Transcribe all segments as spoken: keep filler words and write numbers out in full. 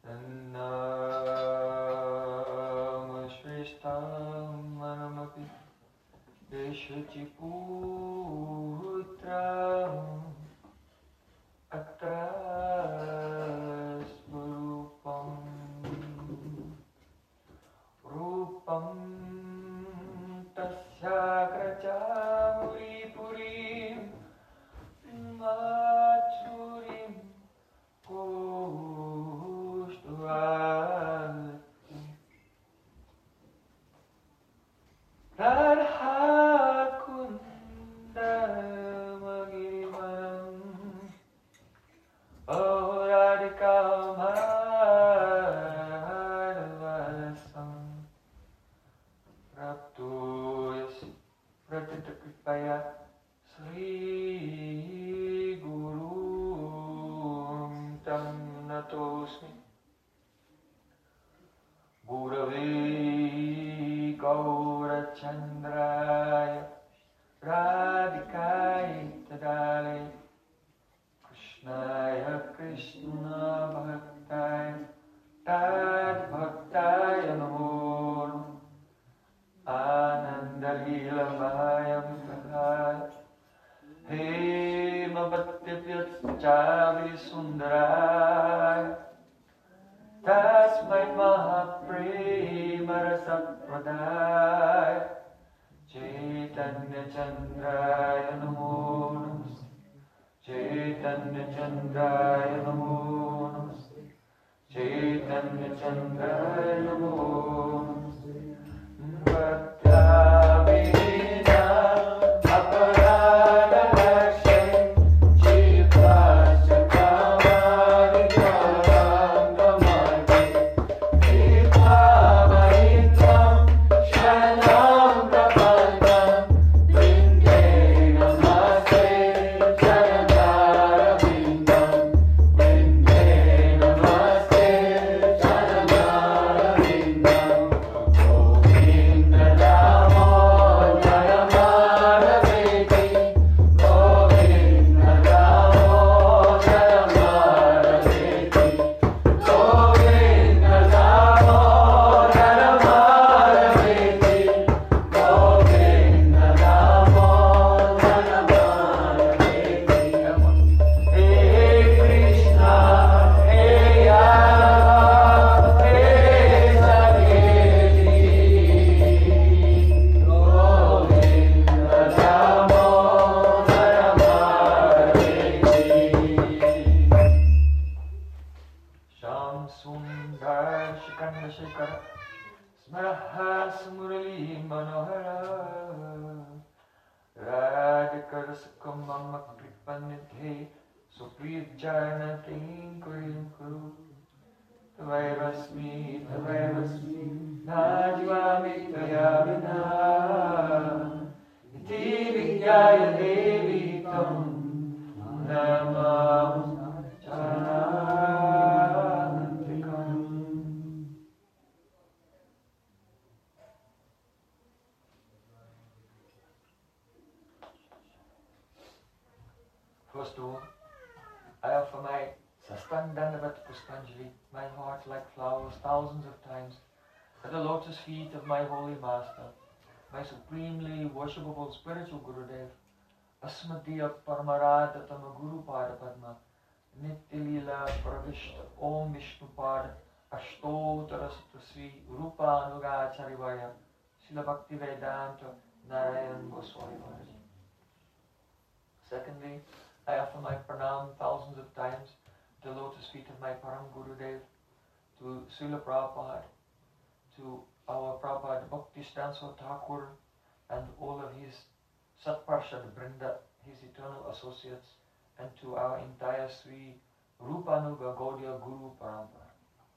Namaśvishtam manamapi Vishati putram Atra Svurupam Rupam Tasya Krachamuri Purim Machurim Kushtvati Radhakunda Magirimam Oh Radhika Madhavasam Raptu Yasi Pratitakripaya Sri Guru Tam Natosmi Gurave Gaurachandraya Radhikai Tadale Krishnaya Krishna Bhaktaya Tad Bhaktaya Namo Ananda Lila Mayam Kahaya He Mabhatyapyat Chavi Sundaraya Tasmai Mahaprema Rasapradaya Chaitanya Chandraya Namo Namaste Chaitanya Chandraya Namo Namaste Chaitanya Chandraya Namo Namaste Bhaktavina Aparada Lakshay Chivasya Kamari Karangamati Vipavaitam Shanam Prabhandam Vinde Namaste Chanandara Vindam Vinde Namaste Chanandara Vindam Govinda Damodara Madhaveti Govinda Damodara Madhaveti Govinda Damodara Madhaveti Govinda Damodara Madhaveti Hey Krishna, Hey Yadav, Hey Saketi Govinda Damodara Madhaveti Sham Sundar Shikanda Shikara Smaraha Smurali Manohara Radhikar Sukamama Kripanidhe Supriya Jana Tinkurim Kuru Tavairasmi Tavairasmi Najvami Tvayavina Iti Vidyaya Devi Tam Namam Charantikam. First of all, I offer my Sastang Dandavat Puspanjali, my heart like flowers thousands of times, at the lotus feet of my holy master, my supremely worshipable spiritual Gurudev, Asmadiya Paramarada Tama Guru Pada Padma, Nityalila Pravishta Om Vishnu Pada, Ashtotara Satasvi Rupa Anuga Charivaya, Srila Bhakti Vedanta Narayan Goswami Maharaj. Secondly, I offer my pranam thousands of times to the lotus feet of my Param Gurudev, to Srila Prabhupada, to our Prabhupada Bhakti Stanso Thakur, and all of his Satparshad Brinda, his eternal associates, and to our entire Sri Rupanuga Gaudiya Guru Parampara.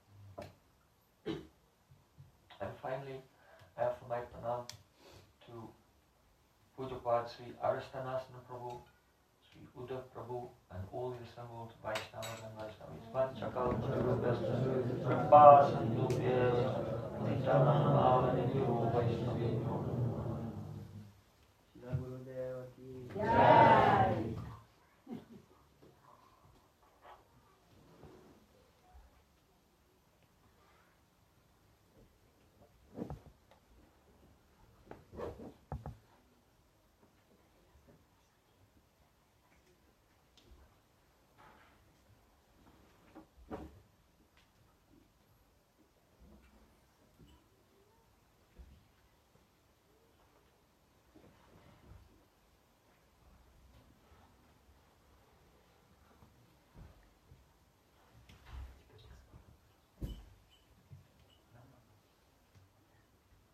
And finally, I offer my pranam to Pujapad Sri Aristanasana Prabhu, Sri Uddhav Prabhu, and all the assembled Vaishnavas and Vaishnavis. Vanchakal Charudasta Kripa Sandubhyeva Nitanam Avanidyo Vaishnavyo. Jai.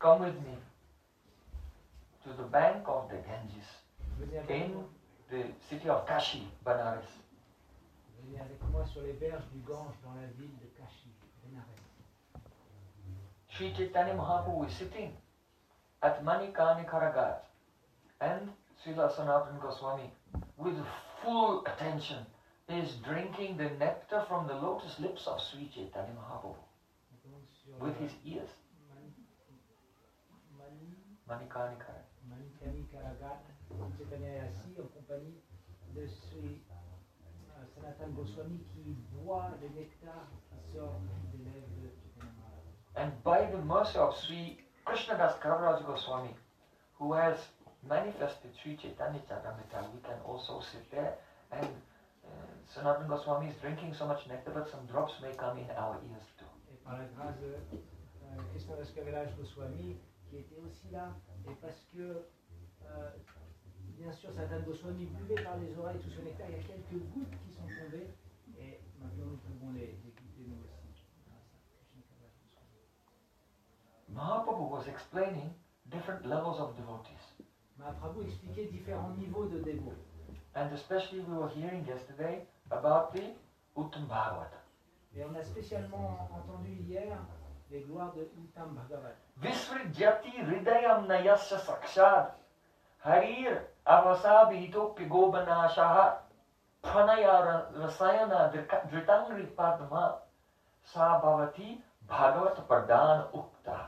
come with me to the bank of the Ganges Venez avec, in moi, the city of Kashi, Banaras. venez avec moi sur les berges du Gange dans la ville de Kashi, Benares. Sri Chaitanya Mahaprabhu is sitting at Manikani Karagat, and Srila Sanatana Goswami, with full attention, is drinking the nectar from the lotus lips of Sri Chaitanya Mahaprabhu Donc, sur with la- his ears. Mani- Mani- Manikani Karagat. Manikani Karagat, Chaitanya est assis en compagnie de Sri euh, Sanatana Goswami qui boit le nectar qui sort des lèvres de Chaitanya Mahaprabhu. And by the mercy of Sri Krishnadas Kaviraj Goswami, who has manifested Sri Chaitanya Charitamrita, we can also sit there and uh, Sanatana Goswami is drinking so much nectar, but some drops may come in our ears too. Et par la grâce de euh, Krishnadas Kaviraj Goswami qui était aussi là, et parce que euh, bien sûr Sanatana Goswami buvait par les oreilles tout ce nectar, il y a quelques gouttes qui sont tombées et maintenant nous pouvons les, les goûter nous aussi. Grâce à Krishna Kaviraj Goswami. Mahaprabhu was explaining different levels of devotees. Mahaprabhu expliquait différents niveaux de dévots. And especially we were hearing yesterday about the Uttam Bhagavata. Et on a spécialement entendu hier les gloires de Uttam Bhagavat. Visvrijyati hridayam nayasya sakshad harir avasabhitopya gobanashaha pranaya rasayana dritangri padma sa bhavati bhagavat pradhan ukta.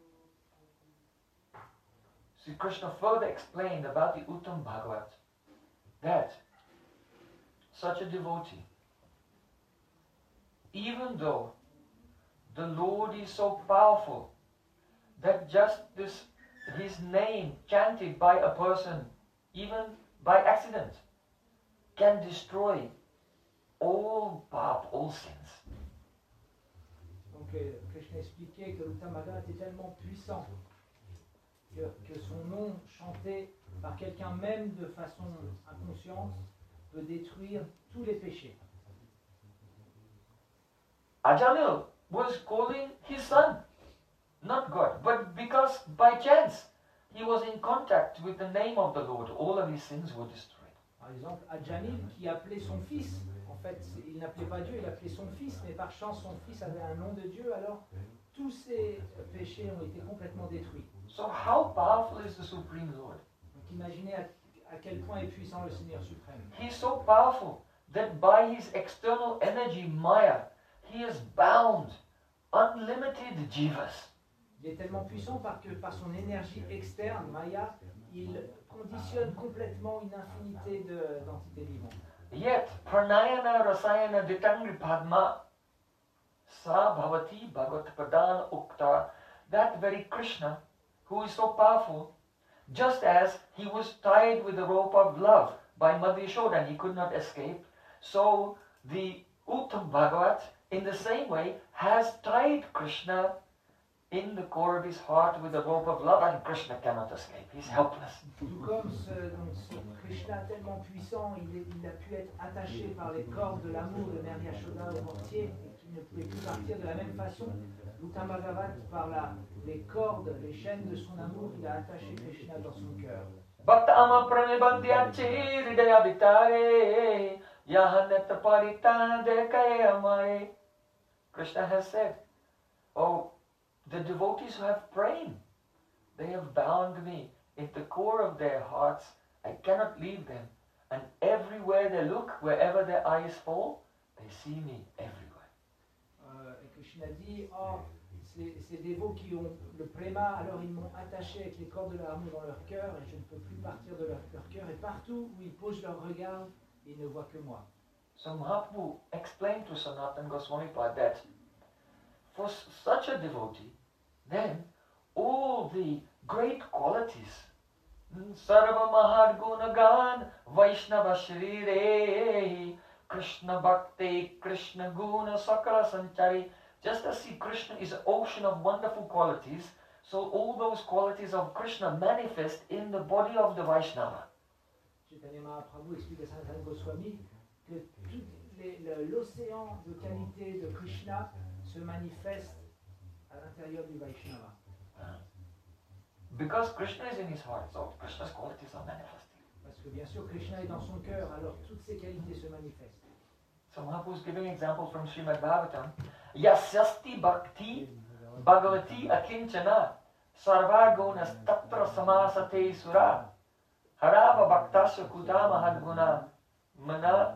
Sri Krishna further explained about the Uttam Bhagavat that such a devotee, even though the Lord is so powerful that just this his name chanted by a person, even by accident, can destroy all pap, all sins. Donc euh, Krishna expliquait que l'Uttam Bhagavat est tellement puissant que, que son nom chanté par quelqu'un même de façon inconsciente peut détruire tous les péchés. Ajanil was calling his son, not God, but because by chance he was in contact with the name of the Lord, all of his sins were destroyed. Par exemple, Ajanil qui appelait son fils, en fait il n'appelait pas Dieu, il appelait son fils, mais par chance son fils avait un nom de Dieu, alors tous ses péchés ont été complètement détruits. So how powerful is the Supreme Lord? Donc imaginez à, à quel point est puissant le Seigneur suprême. He's so powerful that by his external energy, Maya, he has bound unlimited jivas. Il est tellement puissant parce que par son énergie externe, Maya, il conditionne complètement une infinité de- d'entités vivantes. Yet, pranayana rasayana ditangri padma sa bhavati bhagavat pradhan ukta, that very Krishna, who is so powerful, just as he was tied with the rope of love by Mother Yashoda and he could not escape, so the Uttam Bhagavat, in the same way, has tied Krishna in the core of his heart with the rope of love, and Krishna cannot escape. He's helpless. Tout comme ce, donc, ce Krishna tellement puissant, il, est- il a pu être attaché par les cordes de l'amour de Mère Yashoda au mortier et qu'il ne pouvait plus partir de la même façon. L'Uttam Bhagavat, par la, les cordes, les chaînes de son amour, il a attaché Krishna dans son cœur. Bhakta ama pranibandhyachi hridaya vitare yahanet paritande kayamare. Krishna has said, oh, the devotees who have prayed, they have bound me in the core of their hearts. I cannot leave them. And everywhere they look, wherever their eyes fall, they see me everywhere. Euh, et Krishna dit, oh, ces, ces dévots qui ont le préma, alors ils m'ont attaché avec les cordes de l'amour dans leur cœur et je ne peux plus partir de leur, leur cœur. Et partout où ils posent leur regard, ils ne voient que moi. So Mahaprabhu explained to Sanatana Goswami Pad that for s- such a devotee, then all the great qualities, Sarva Mahad Gunagan, Vaishnava Shrire, Krishna Bhakti, Krishna Guna Sakala Sanchari, just as see Krishna is an ocean of wonderful qualities, so all those qualities of Krishna manifest in the body of the Vaishnava. Chaitanya Mahaprabhu explique à Sanatana Goswami que tout les- le- l'océan de qualité de Krishna se manifeste à l'intérieur du Vaishnava. because Krishna is in his heart, so Krishna's qualities are manifesting. Parce que bien sûr, Krishna est dans son cœur, alors toutes ses qualités se manifestent. So Mahaprabhu is giving an example from Srimad Bhagavatam. Yasyasti bhakti bhagavati akinchana sarva gunas tatra samasate sura harava bhaktasya kutama hadguna mana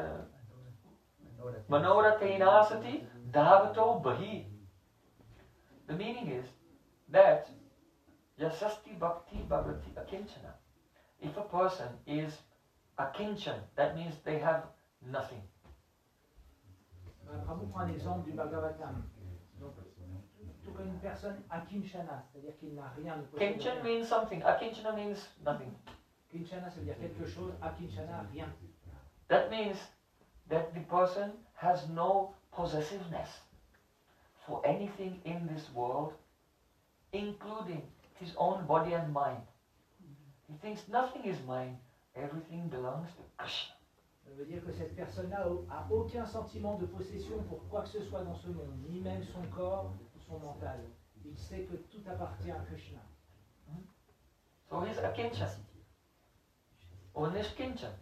manorateinasati dhavato bahi. The meaning is that Yasasti bhakti bhagavati akinchana. If a person is akinchan, that means they have nothing. Prabhu prend un exemple du Bhagavatam. Donc, tout comme une personne akinchana, c'est-à-dire qu'il n'a rien. Ne possède Kinchan rien. means something. Akinchana means nothing. Kinchana, ça veut dire quelque chose. Akinchana, rien. That means that the person has no possessiveness for anything in this world, including his own body and mind. He thinks nothing is mine, everything belongs to Krishna. Ça veut dire que cette personne-là n'a aucun sentiment de possession pour quoi que ce soit dans ce monde, ni même son corps ou son mental. Il sait que tout appartient à Krishna. So he's akinchan or nishkinchan.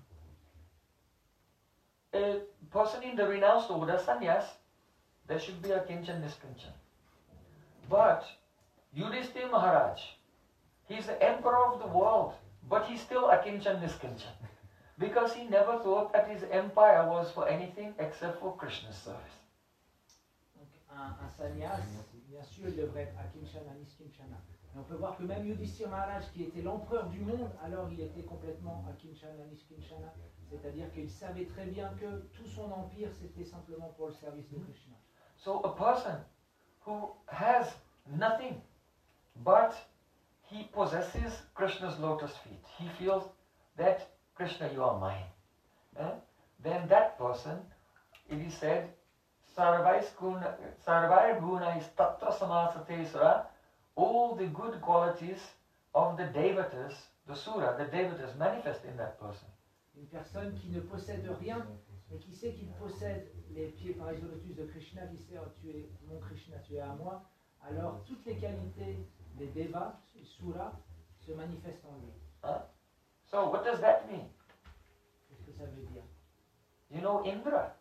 A person in the renounced order, sannyas, there should be akinchan, nishkinchan. But Yudhishthira Maharaj, he's the emperor of the world, but he's still akinchan, nishkinchan. Because he never thought that his empire was for anything except for Krishna's service. Donc un, un sannyas, bien sûr, il devrait être akinchana, niskinchana. Et on peut voir que même Yudhishthira Maharaj, qui était l'empereur du monde, alors il était complètement akinchana, niskinchana. C'est-à-dire qu'il savait très bien que tout son empire, c'était simplement pour le service de Krishna. So a person who has nothing, but he possesses Krishna's lotus feet, he feels that Krishna, you are mine. Eh? Then that person, it is said, Sarvais guna, Sarvai guna is tatra samasate sura, all the good qualities of the devatas, the sura, the devatas manifest in that person. Une personne qui ne possède rien, mais qui sait qu'il possède les pieds par les lotus de Krishna, qui sait, oh, tu es mon Krishna, tu es à moi, alors toutes les qualités des devas, les suras, se manifestent en lui. Huh? So what does that mean? Qu'est-ce que ça veut dire? You know Indra,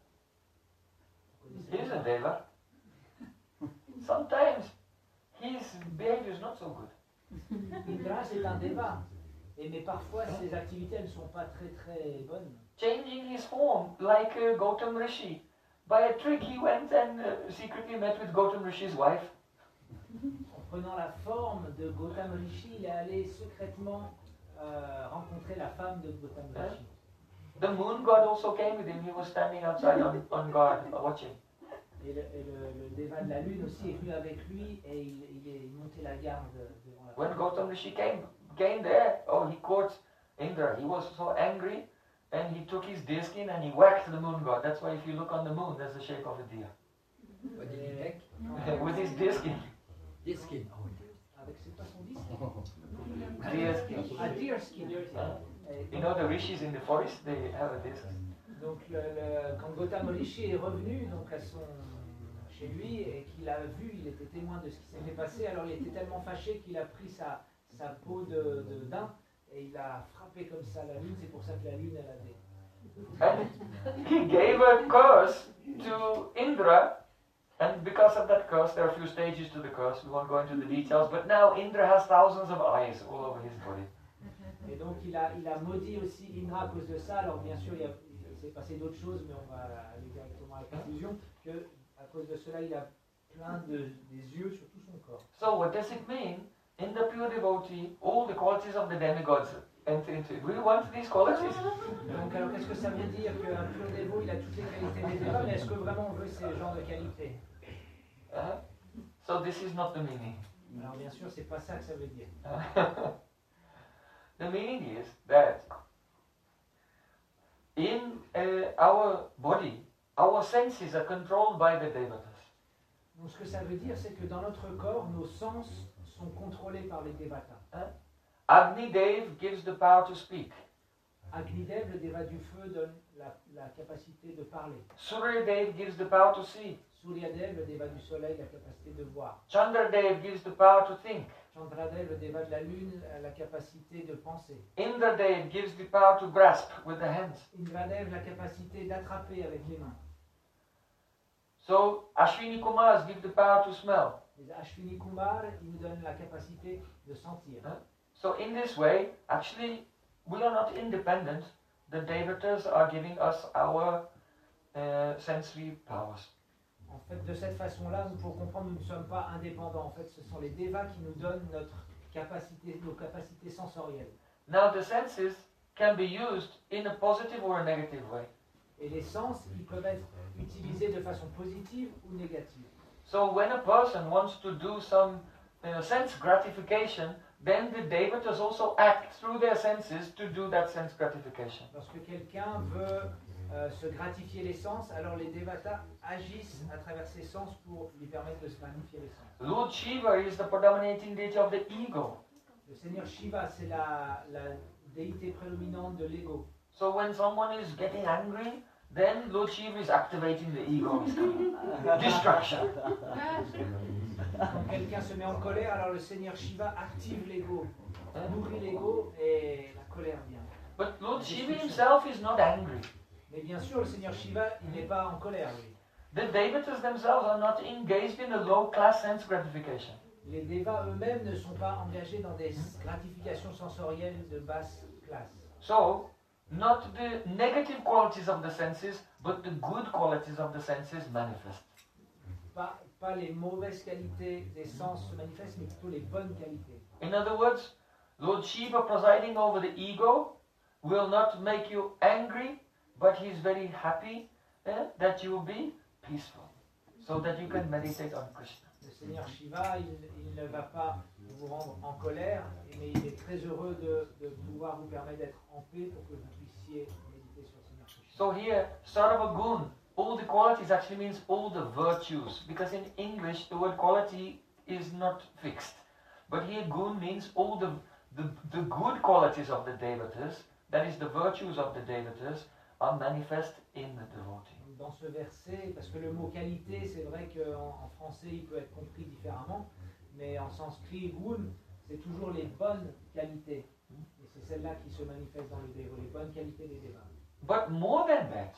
Vous he is connaissez a Indra? deva. Sometimes his behavior is not so good. Indra, c'est un deva. Et mais parfois, ses activités elles ne sont pas très très bonnes. Changing his form like uh, Gautam Rishi. By a trick he went and uh, secretly met with Gautam Rishi's wife. En prenant la forme de Gautam Rishi, il est allé secrètement euh, rencontrer la femme de Gautam Rishi. The moon god also came with him. He was standing outside on, on guard uh, watching. Et, le, et le, le déva de la lune aussi est venu avec lui et il, il est monté la garde devant la When femme. Gautam Rishi came, came there, oh, he caught Indra. He was so angry and he took his deerskin and he whacked the moon god. That's why if you look on the moon, there's the shape of a deer. What did he take? With his deerskin. This skin. Avec c'est pas son disque? Deerskin. Ah, deerskin. Huh? Et You donc, know the rishis in the forest, they have a deerskin. donc le, le- quand Gautam Rishi est revenu donc à son, chez lui et qu'il a vu, il était témoin de ce qui s'était passé, alors il était tellement fâché qu'il a pris sa, sa peau de, de daim et il a frappé comme ça la lune, c'est pour ça que la lune elle a des... And he gave a curse to Indra, and because of that curse, there are a few stages to the curse. We won't go into the details, but now Indra has thousands of eyes all over his body. Et donc il a, il a maudit aussi Indra à cause de ça, alors bien sûr il, y a- il s'est passé d'autres choses, mais on va aller directement à la conclusion, que à cause de cela il a plein de, des yeux sur tout son corps. So what does it mean? In the pure devotee, all the qualities of the demigods enter into it. We want these qualities. Donc alors qu'est-ce que ça veut dire qu'un pur dévot il a toutes les qualités des dévots, mais est-ce que vraiment on veut ces genres de qualités? Uh, so this is not the meaning. Alors bien sûr c'est pas ça que ça veut dire. The meaning is that in uh, our body, our senses are controlled by the devatas. Donc ce que ça veut dire c'est que dans notre corps, nos sens sont contrôlés par les devatas. Agni Dev gives the power to speak. Agnidev, le déva du feu, donne la, la capacité de parler. Surya Dev gives the power to see. Suryadev, le déva du soleil, la capacité de voir. Chandradev gives the power to think. Chandradev, le déva de la lune, a la capacité de penser. Indradev gives the power to grasp with the hands. Indradev, la capacité d'attraper avec les mains. So Ashwini Kumars give the power to smell. Les Ashwini Kumar, ils nous donnent la capacité de sentir. Huh? So in this way, actually, we are not independent. The Devatas are giving us our uh, sensory powers. En fait, de cette façon-là, nous pouvons comprendre que nous ne sommes pas indépendants. En fait, ce sont les devas qui nous donnent notre capacité, nos capacités sensorielles. Now the senses can be used in a positive or a negative way. Et les sens, ils peuvent être utilisés de façon positive ou négative. So when a person wants to do some uh, sense gratification, then the Devatas also act through their senses to do that sense gratification. Lorsque quelqu'un veut euh, se gratifier les sens, alors les devatas agissent à travers ses sens pour lui permettre de se magnifier les sens. Lord Shiva is the predominating deity of the ego. Le Seigneur Shiva, c'est la, la déité prédominante de l'ego. So when someone is getting angry, then Lord Shiva is activating the ego. Destruction. Quand quelqu'un se met en colère, alors le Seigneur Shiva active l'ego, nourrit l'ego et la colère vient. But Lord Shiva himself is not angry. Mais bien sûr, le Seigneur Shiva, il n'est pas en colère, lui. The Devatas themselves are not engaged in a low-class sense gratification. Les devas eux-mêmes ne sont pas engagés dans des gratifications sensorielles de basse classe. So, not the negative qualities of the senses, but the good qualities of the senses manifest. Pas, pas les mauvaises qualités des sens se manifestent, mais plutôt les bonnes qualités. In other words, Lord Shiva presiding over the ego will not make you angry, but he's very happy eh, that you will be peaceful, so that you can meditate on Krishna. Le Seigneur Shiva, il, il ne va pas vous rendre en colère, mais il est très heureux de, de pouvoir vous permettre d'être en paix pour que vous puissiez méditer sur le Seigneur Krishna. So here, Sarva Gun, all the qualities actually means all the virtues, because in English the word quality is not fixed. But here gun means all the, the, the good qualities of the devatas, that is the virtues of the devatas, are manifest in the devotee. Dans ce verset, parce que le mot qualité, c'est vrai qu'en en français il peut être compris différemment, mais en sanskrit, gun, c'est toujours les bonnes qualités. Et c'est celles-là qui se manifestent dans le déva, les bonnes qualités des devas. But more than that,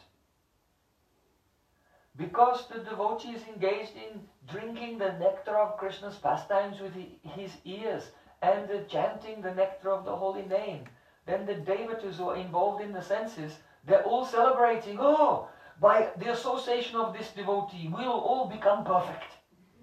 because the devotee is engaged in drinking the nectar of Krishna's pastimes with his ears and the chanting the nectar of the holy name, then the devatas who are involved in the senses, they're all celebrating, oh, by the association of this devotee, we'll all become perfect.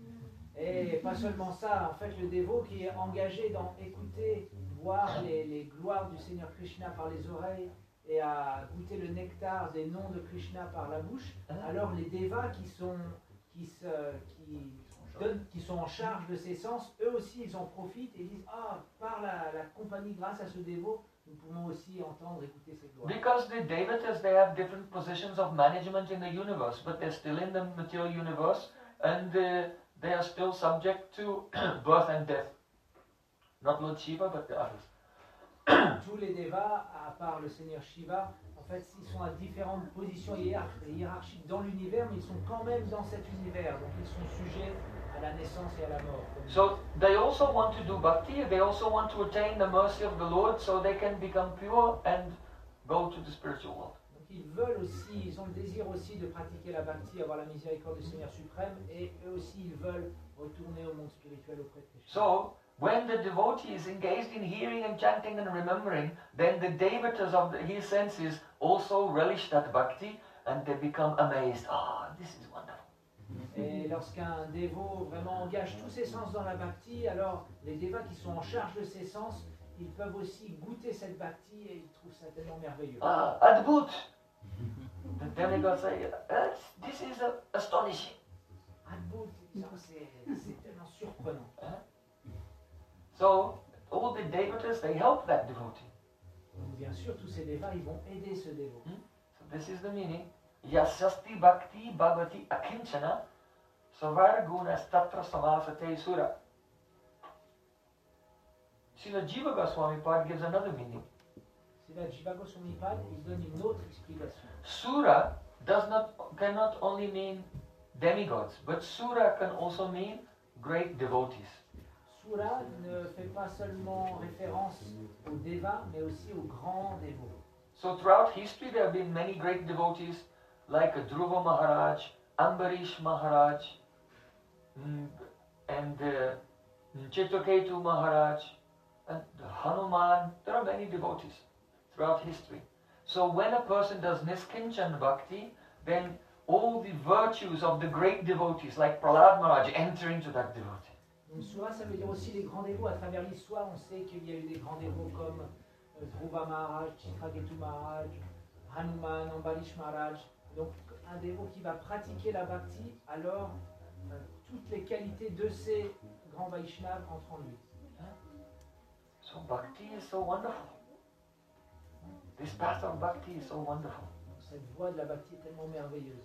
Et pas seulement ça, en fait, le dévot qui est engagé dans écouter, voir les, les gloires du Seigneur Krishna par les oreilles et à goûter le nectar des noms de Krishna par la bouche, alors les devas qui sont, qui, se, qui, donnent, qui sont en charge de ces sens, eux aussi ils en profitent et disent ah, par la, la compagnie, grâce à ce dévot, nous pouvons aussi entendre, écouter ces gloires. Because the devatas, they have different positions of management in the universe, but they're still in the material universe and uh, they are still subject to birth and death. Not Lord Shiva, but the others. Tous les devas, à part le Seigneur Shiva, en fait, ils sont à différentes positions hiérarchiques dans l'univers, mais ils sont quand même dans cet univers, donc ils sont sujets à la naissance et à la mort. So they also want to do bhakti, they also want to attain the mercy of the Lord so they can become pure and go to the spiritual world. Donc ils veulent aussi, ils ont le désir aussi de pratiquer la bhakti, avoir la miséricorde du Seigneur suprême, et eux aussi ils veulent retourner au monde spirituel auprès de Krishna. So when the devotee is engaged in hearing and chanting and remembering, then the devatas of the, his senses also relish that bhakti and they become amazed. Ah, oh, this is wonderful. Et lorsqu'un dévot vraiment engage tous ses sens dans la bhakti, alors les devas qui sont en charge de ses sens, ils peuvent aussi goûter cette bhakti et ils trouvent ça tellement merveilleux. Ah, Adbhut. The demigods say, uh, this is uh, astonishing. Adbhut, c'est tellement surprenant. Huh? So all the devatas, they help that devotee. Donc, bien sûr, tous ces devas, ils vont aider ce dévot. Hmm? So this is the meaning. Yasyasti bhakti bhagavati akinchana savarguna statra samasate sura. Srila Jiva Goswami Pad gives another meaning. Srila Jiva Goswami Pad, il donne une autre explication. Sura does not cannot only mean demigods, but Sura can also mean great devotees. Sura ne fait pas seulement référence aux devas, mais aussi aux grands dévots. So throughout history there have been many great devotees like Dhruva Maharaj, Ambarish Maharaj, mm, and uh, Chitraketu Maharaj, and Hanuman. There are many devotees throughout history. So when a person does Niskinchan Bhakti, then all the virtues of the great devotees like Prahlad Maharaj enter into that devotee. Donc Sura, ça veut dire aussi les grands dévots. À travers l'histoire, on sait qu'il y a eu des grands dévots comme euh, Dhruva Maharaj, Chitraketu Maharaj, Hanuman, Ambarish Maharaj. Donc un dévot qui va pratiquer la bhakti, alors euh, toutes les qualités de ces grands Vaishnavas entrent en lui. So bhakti is so wonderful. This path of bhakti is so wonderful. Donc, cette voie de la bhakti est tellement merveilleuse.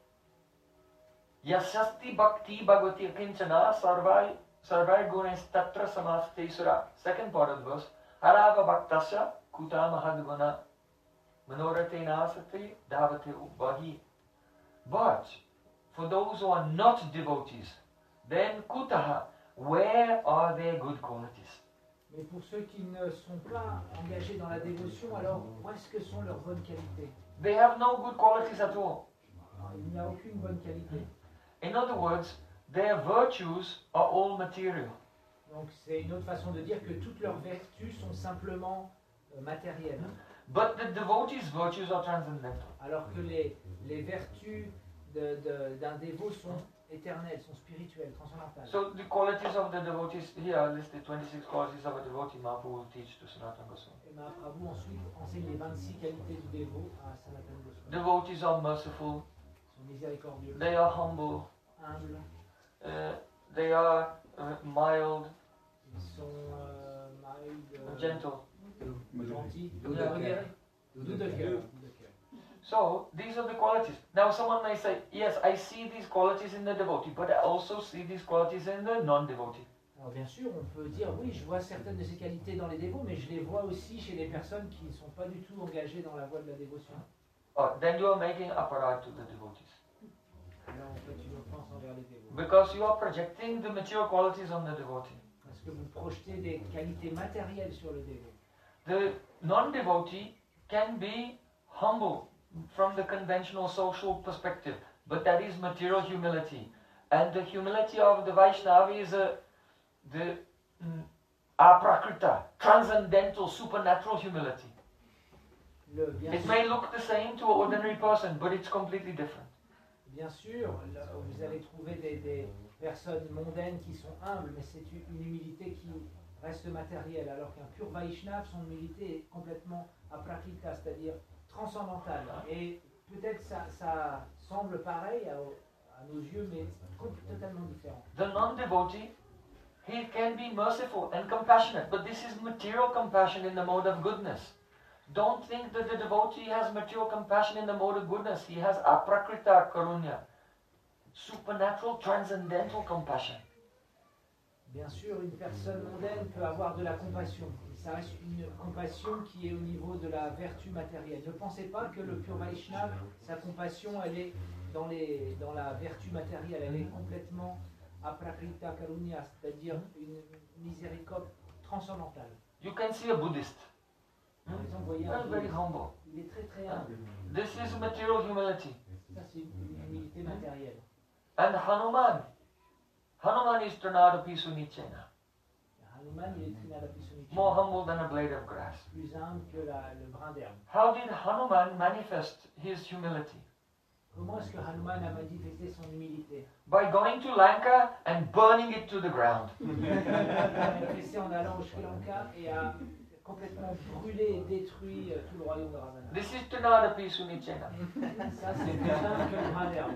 Yasasti bhakti bhagavati kinchana sarvai sarvai gunes tatra samaste sura. Second part of the verse. Harava bhaktasya kuta mahadguna manorate nasati davate ubbahi. But for those who are not devotees, then kutaha, where are their good qualities? Mais pour ceux qui ne sont pas engagés dans la dévotion, alors où est-ce que sont leurs bonnes qualités? They have no good qualities at all. Alors, il n'y a aucune bonne qualité. In other words, their virtues are all material. Donc c'est une autre façon de dire que toutes leurs vertus sont simplement euh, matérielles. But the devotees' virtues are transcendental. Alors que les, les vertus de, de, d'un dévot sont éternelles, sont spirituelles, transcendantales. So the qualities of the devotees, here are listed twenty-six qualities of a devotee. Mahaprabhu will teach to Sanatana Goswami. Et Mahaprabhu ensuite enseigne les vingt-six qualités du dévot à Sanatana Goswami. Devotees are merciful, Ils sont miséricordieux, they are humble, humbles, uh, they are uh, mild, ils sont euh, mild, euh, gentle. gentils, Doux de modérés, cœur. doux de cœur. doux de cœur. So these are the qualities. Now someone may say, yes, I see these qualities in the devotee, but I also see these qualities in the non-devotee. Alors bien sûr, on peut dire oui, je vois certaines de ces qualités dans les dévots, mais je les vois aussi chez les personnes qui ne sont pas du tout engagées dans la voie de la dévotion. Oh, then you are making aparad to the devotees. Alors en fait, une offense envers les dévots. Because you are projecting the material qualities on the devotee. Parce que vous projetez des qualités matérielles sur le dévot. The non-devotee can be humble from the conventional social perspective, but that is material humility. And the humility of the Vaishnava is uh, the mm, aprakrita, transcendental, supernatural humility. Le, bien, It sûr, may look the same to an ordinary person, but it's completely different. bien sûr, là, vous allez trouver des, des personnes mondaines qui sont humbles, mais c'est une une humilité qui reste matérielle, alors qu'un pur Vaishnava, son humilité est complètement aprakrita, c'est-à-dire transcendantale. Et peut-être ça, ça semble pareil à, à nos yeux, mais c'est totalement différent. The non-devotee, he can be merciful and compassionate, but this is material compassion in the mode of goodness. Don't think that the devotee has material compassion in the mode of goodness. He has aprakrita karunya, supernatural, transcendental compassion. Bien sûr, une personne mondaine peut avoir de la compassion. Et ça reste une compassion qui est au niveau de la vertu matérielle. Ne pensez pas que le pur Vaishnava, sa compassion, elle est dans, les, dans la vertu matérielle. Elle est complètement aprakrita karunya, c'est-à-dire une miséricorde transcendantale. You can see a Buddhist. Par exemple, vous voyez un That's very bouddhiste, humble. il est très très humble. This is material humility. Ça, c'est une humilité matérielle. And Hanuman. Hanuman is Trinadapi Sunichena, Hanuman, il est Trinadapi Sunichena, more humble than a blade of grass. plus humble que la, le brin d'herbe. How did Hanuman manifest his humility? Comment est-ce que Hanuman a manifesté son humilité? By going to Lanka and burning it to the ground. Il a manifesté en allant au Sri Lanka et a complètement brûlé et détruit euh, tout le royaume de Ravana. This is Trinadapi Sunichena. Ça, c'est plus simple que le brin d'herbe.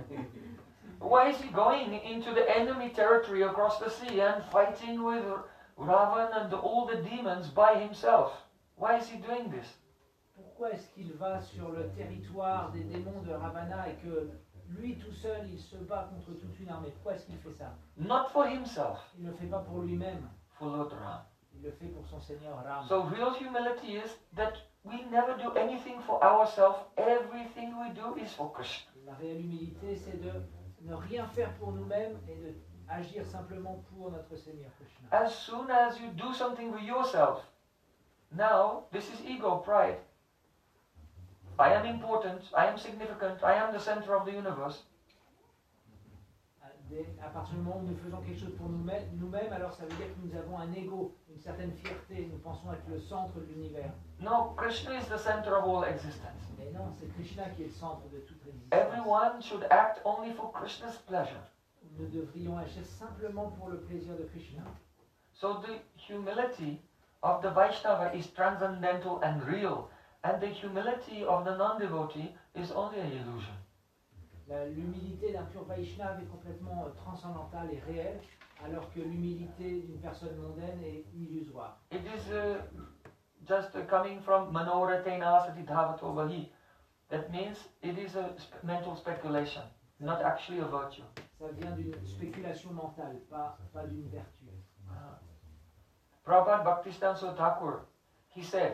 Why is he going into the enemy territory across the sea and fighting with Ravan and all the demons by himself? Why is he doing this? Pourquoi est-ce qu'il va sur le territoire des démons de Ravana et que lui tout seul, il se bat contre toute une armée? Pourquoi est-ce qu'il fait ça? Not for himself, Il ne le fait pas pour lui-même, for Lord Ram. il le fait pour son Seigneur Ram. So real humility is that we never do anything for ourselves. Everything we do is for Krishna. La réelle humilité, c'est de ne rien faire pour nous-mêmes et de agir simplement pour notre Seigneur Krishna. As soon as you do something for yourself, now this is ego, pride. I am important, I am significant, I am the center of the universe. À partir du moment où nous faisons quelque chose pour nous-mêmes, nous-mêmes, alors ça veut dire que nous avons un ego, une certaine fierté, nous pensons être le centre de l'univers. No, Krishna is the center of all existence. Mais non, c'est Krishna qui est le centre de toute existence. Everyone should act only for Krishna's pleasure. Nous devrions agir simplement pour le plaisir de Krishna. So the humility of the Vaishnava is transcendental and real, and the humility of the non-devotee is only an illusion. L'humilité d'un pur Vaishnava est complètement transcendantale et réelle, alors que l'humilité d'une personne mondaine est illusoire. It is uh, just uh, coming from manoratena sati dhavato vahi. That means it is a sp- mental speculation, not actually a virtue. Ça vient d'une spéculation mentale, pas, pas d'une vertu. Uh, Prabhupada Bhaktisiddhanta Thakur, he said,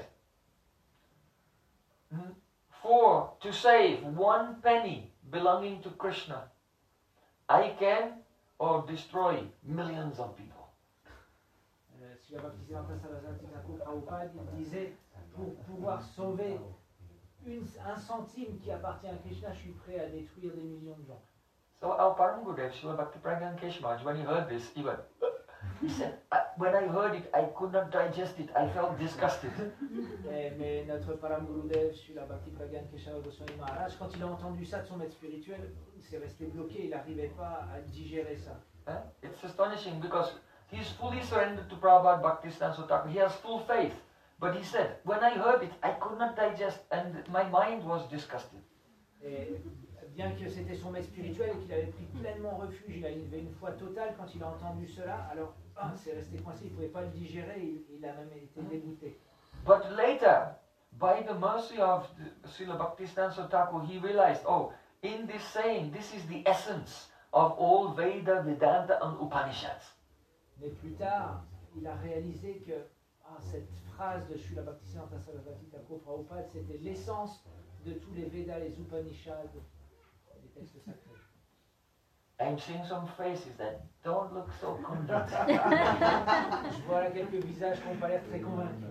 for to save one penny belonging to Krishna, I can or destroy millions of people. Euh, si la Bhaktisiddhanta Saraswati Thakur Prabhupada, il disait, pour pouvoir sauver une, un centime qui appartient à Krishna, je suis prêt à détruire des millions de gens. So our Param Gurudev, Srila Bhakti Pragyan Keshavaj, when he heard this, he went, he said, I, when I heard it, I could not digest it, I felt disgusted. Mais, mais notre Param Gurudev, Srila Bhakti Pragyan Keshavaj Goswami Maharaj, quand il a entendu ça de son maître spirituel, il s'est resté bloqué, il n'arrivait pas à digérer ça. Huh? It's astonishing because he's fully surrendered to Prabhupada Bhaktisiddhanta Thakur. He has full faith. But he said, when I heard it, I could not digest and my mind was disgusted. Et bien que c'était son maître spirituel et qu'il avait pris pleinement refuge, il avait une foi totale quand il a entendu cela, alors ah, c'est resté coincé, il ne pouvait pas le digérer, il, il a même été dégoûté. But later, by the mercy of Srila Bhaktisiddhanta Thakur, he realized, oh, in this saying, this is the essence of all Veda, Vedanta and Upanishads. Mais plus tard, il a réalisé que ah, cette phrase de Srila Bhaktisiddhanta Saraswati Thakur Prabhupada, c'était l'essence de tous les Védas, les Upanishads, les textes sacrés. I'm seeing some faces that don't look so convinced. Je vois là quelques visages qui n'ont pas l'air très convaincus.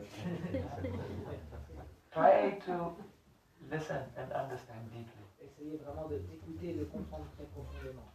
Try to listen and understand deeply. Essayez vraiment de d'écouter et de comprendre très profondément.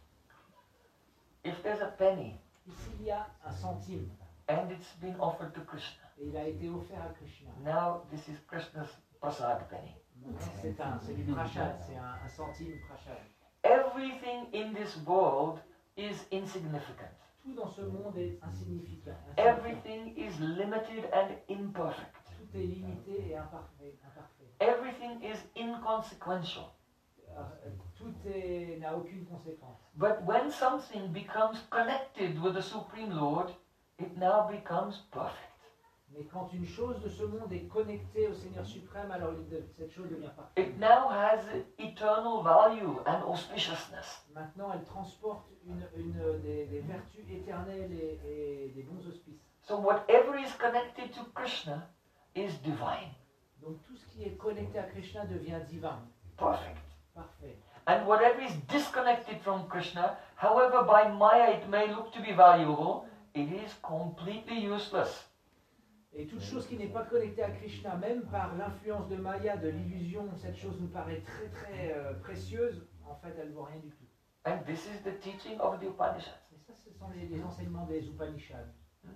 If there's a penny Ici, il y a un centime and it's been offered to Krishna, et il a été offert à Krishna. now this is Krishna's prasad penny. C'est un, c'est du prashad, c'est un, un centime prashad. Everything in this world is insignificant. Tout dans ce monde est insignifiant. insignifiant. Everything is limited and imperfect. Tout est limité et imparfait. imparfait. Everything is inconsequential. Tout est, n'a aucune conséquence. But when something becomes connected with the Supreme Lord, it now becomes perfect. Mais quand une chose de ce monde est connectée au Seigneur suprême, alors cette chose devient parfaite. It now has eternal value and auspiciousness. Maintenant, elle transporte une, une, des, des vertus éternelles et, et des bons auspices. So whatever is connected to Krishna is divine. Donc tout ce qui est connecté à Krishna devient divin. Perfect. Parfait. And whatever is disconnected from Krishna, however by Maya it may look to be valuable, it is completely useless. Et toute chose qui n'est pas connectée à Krishna, même par l'influence de Maya, de l'illusion, cette chose nous paraît très très euh, précieuse, en fait elle ne vaut rien du tout. And this is the teaching of the Upanishads. Et ça, ce sont les, les enseignements des Upanishads.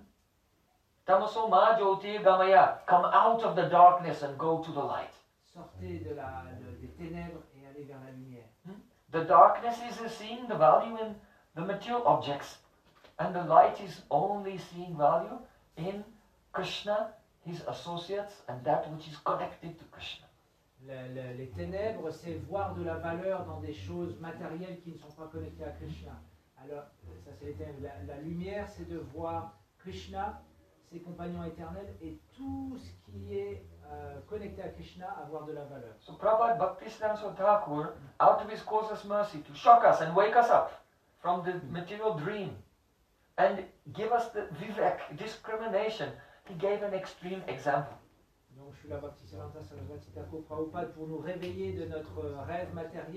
Tamaso ma jyoti gamaya, come out of the darkness and go to the light. Sortez de la, de, des ténèbres et allez vers la lumière. The darkness is seeing the value in the material objects, and the light is only seeing value in Krishna, his associates, and that which is connected to Krishna. Le, le, les ténèbres, c'est voir de la valeur dans des choses matérielles qui ne sont pas connectées à Krishna. Alors, ça c'est les ténèbres. La, la lumière, c'est de voir Krishna, ses compagnons éternels, et tout ce qui est euh, connecté à Krishna avoir de la valeur. So Prabhupada Bhaktisiddhanta Thakur, out of his causeless mercy, to shock us and wake us up from the material dream, and give us the vivek, discrimination, he gave an extreme example. Donc, Srila Bhaktisiddhanta Saraswati Thakur Prabhupada, pour nous réveiller de notre rêve matériel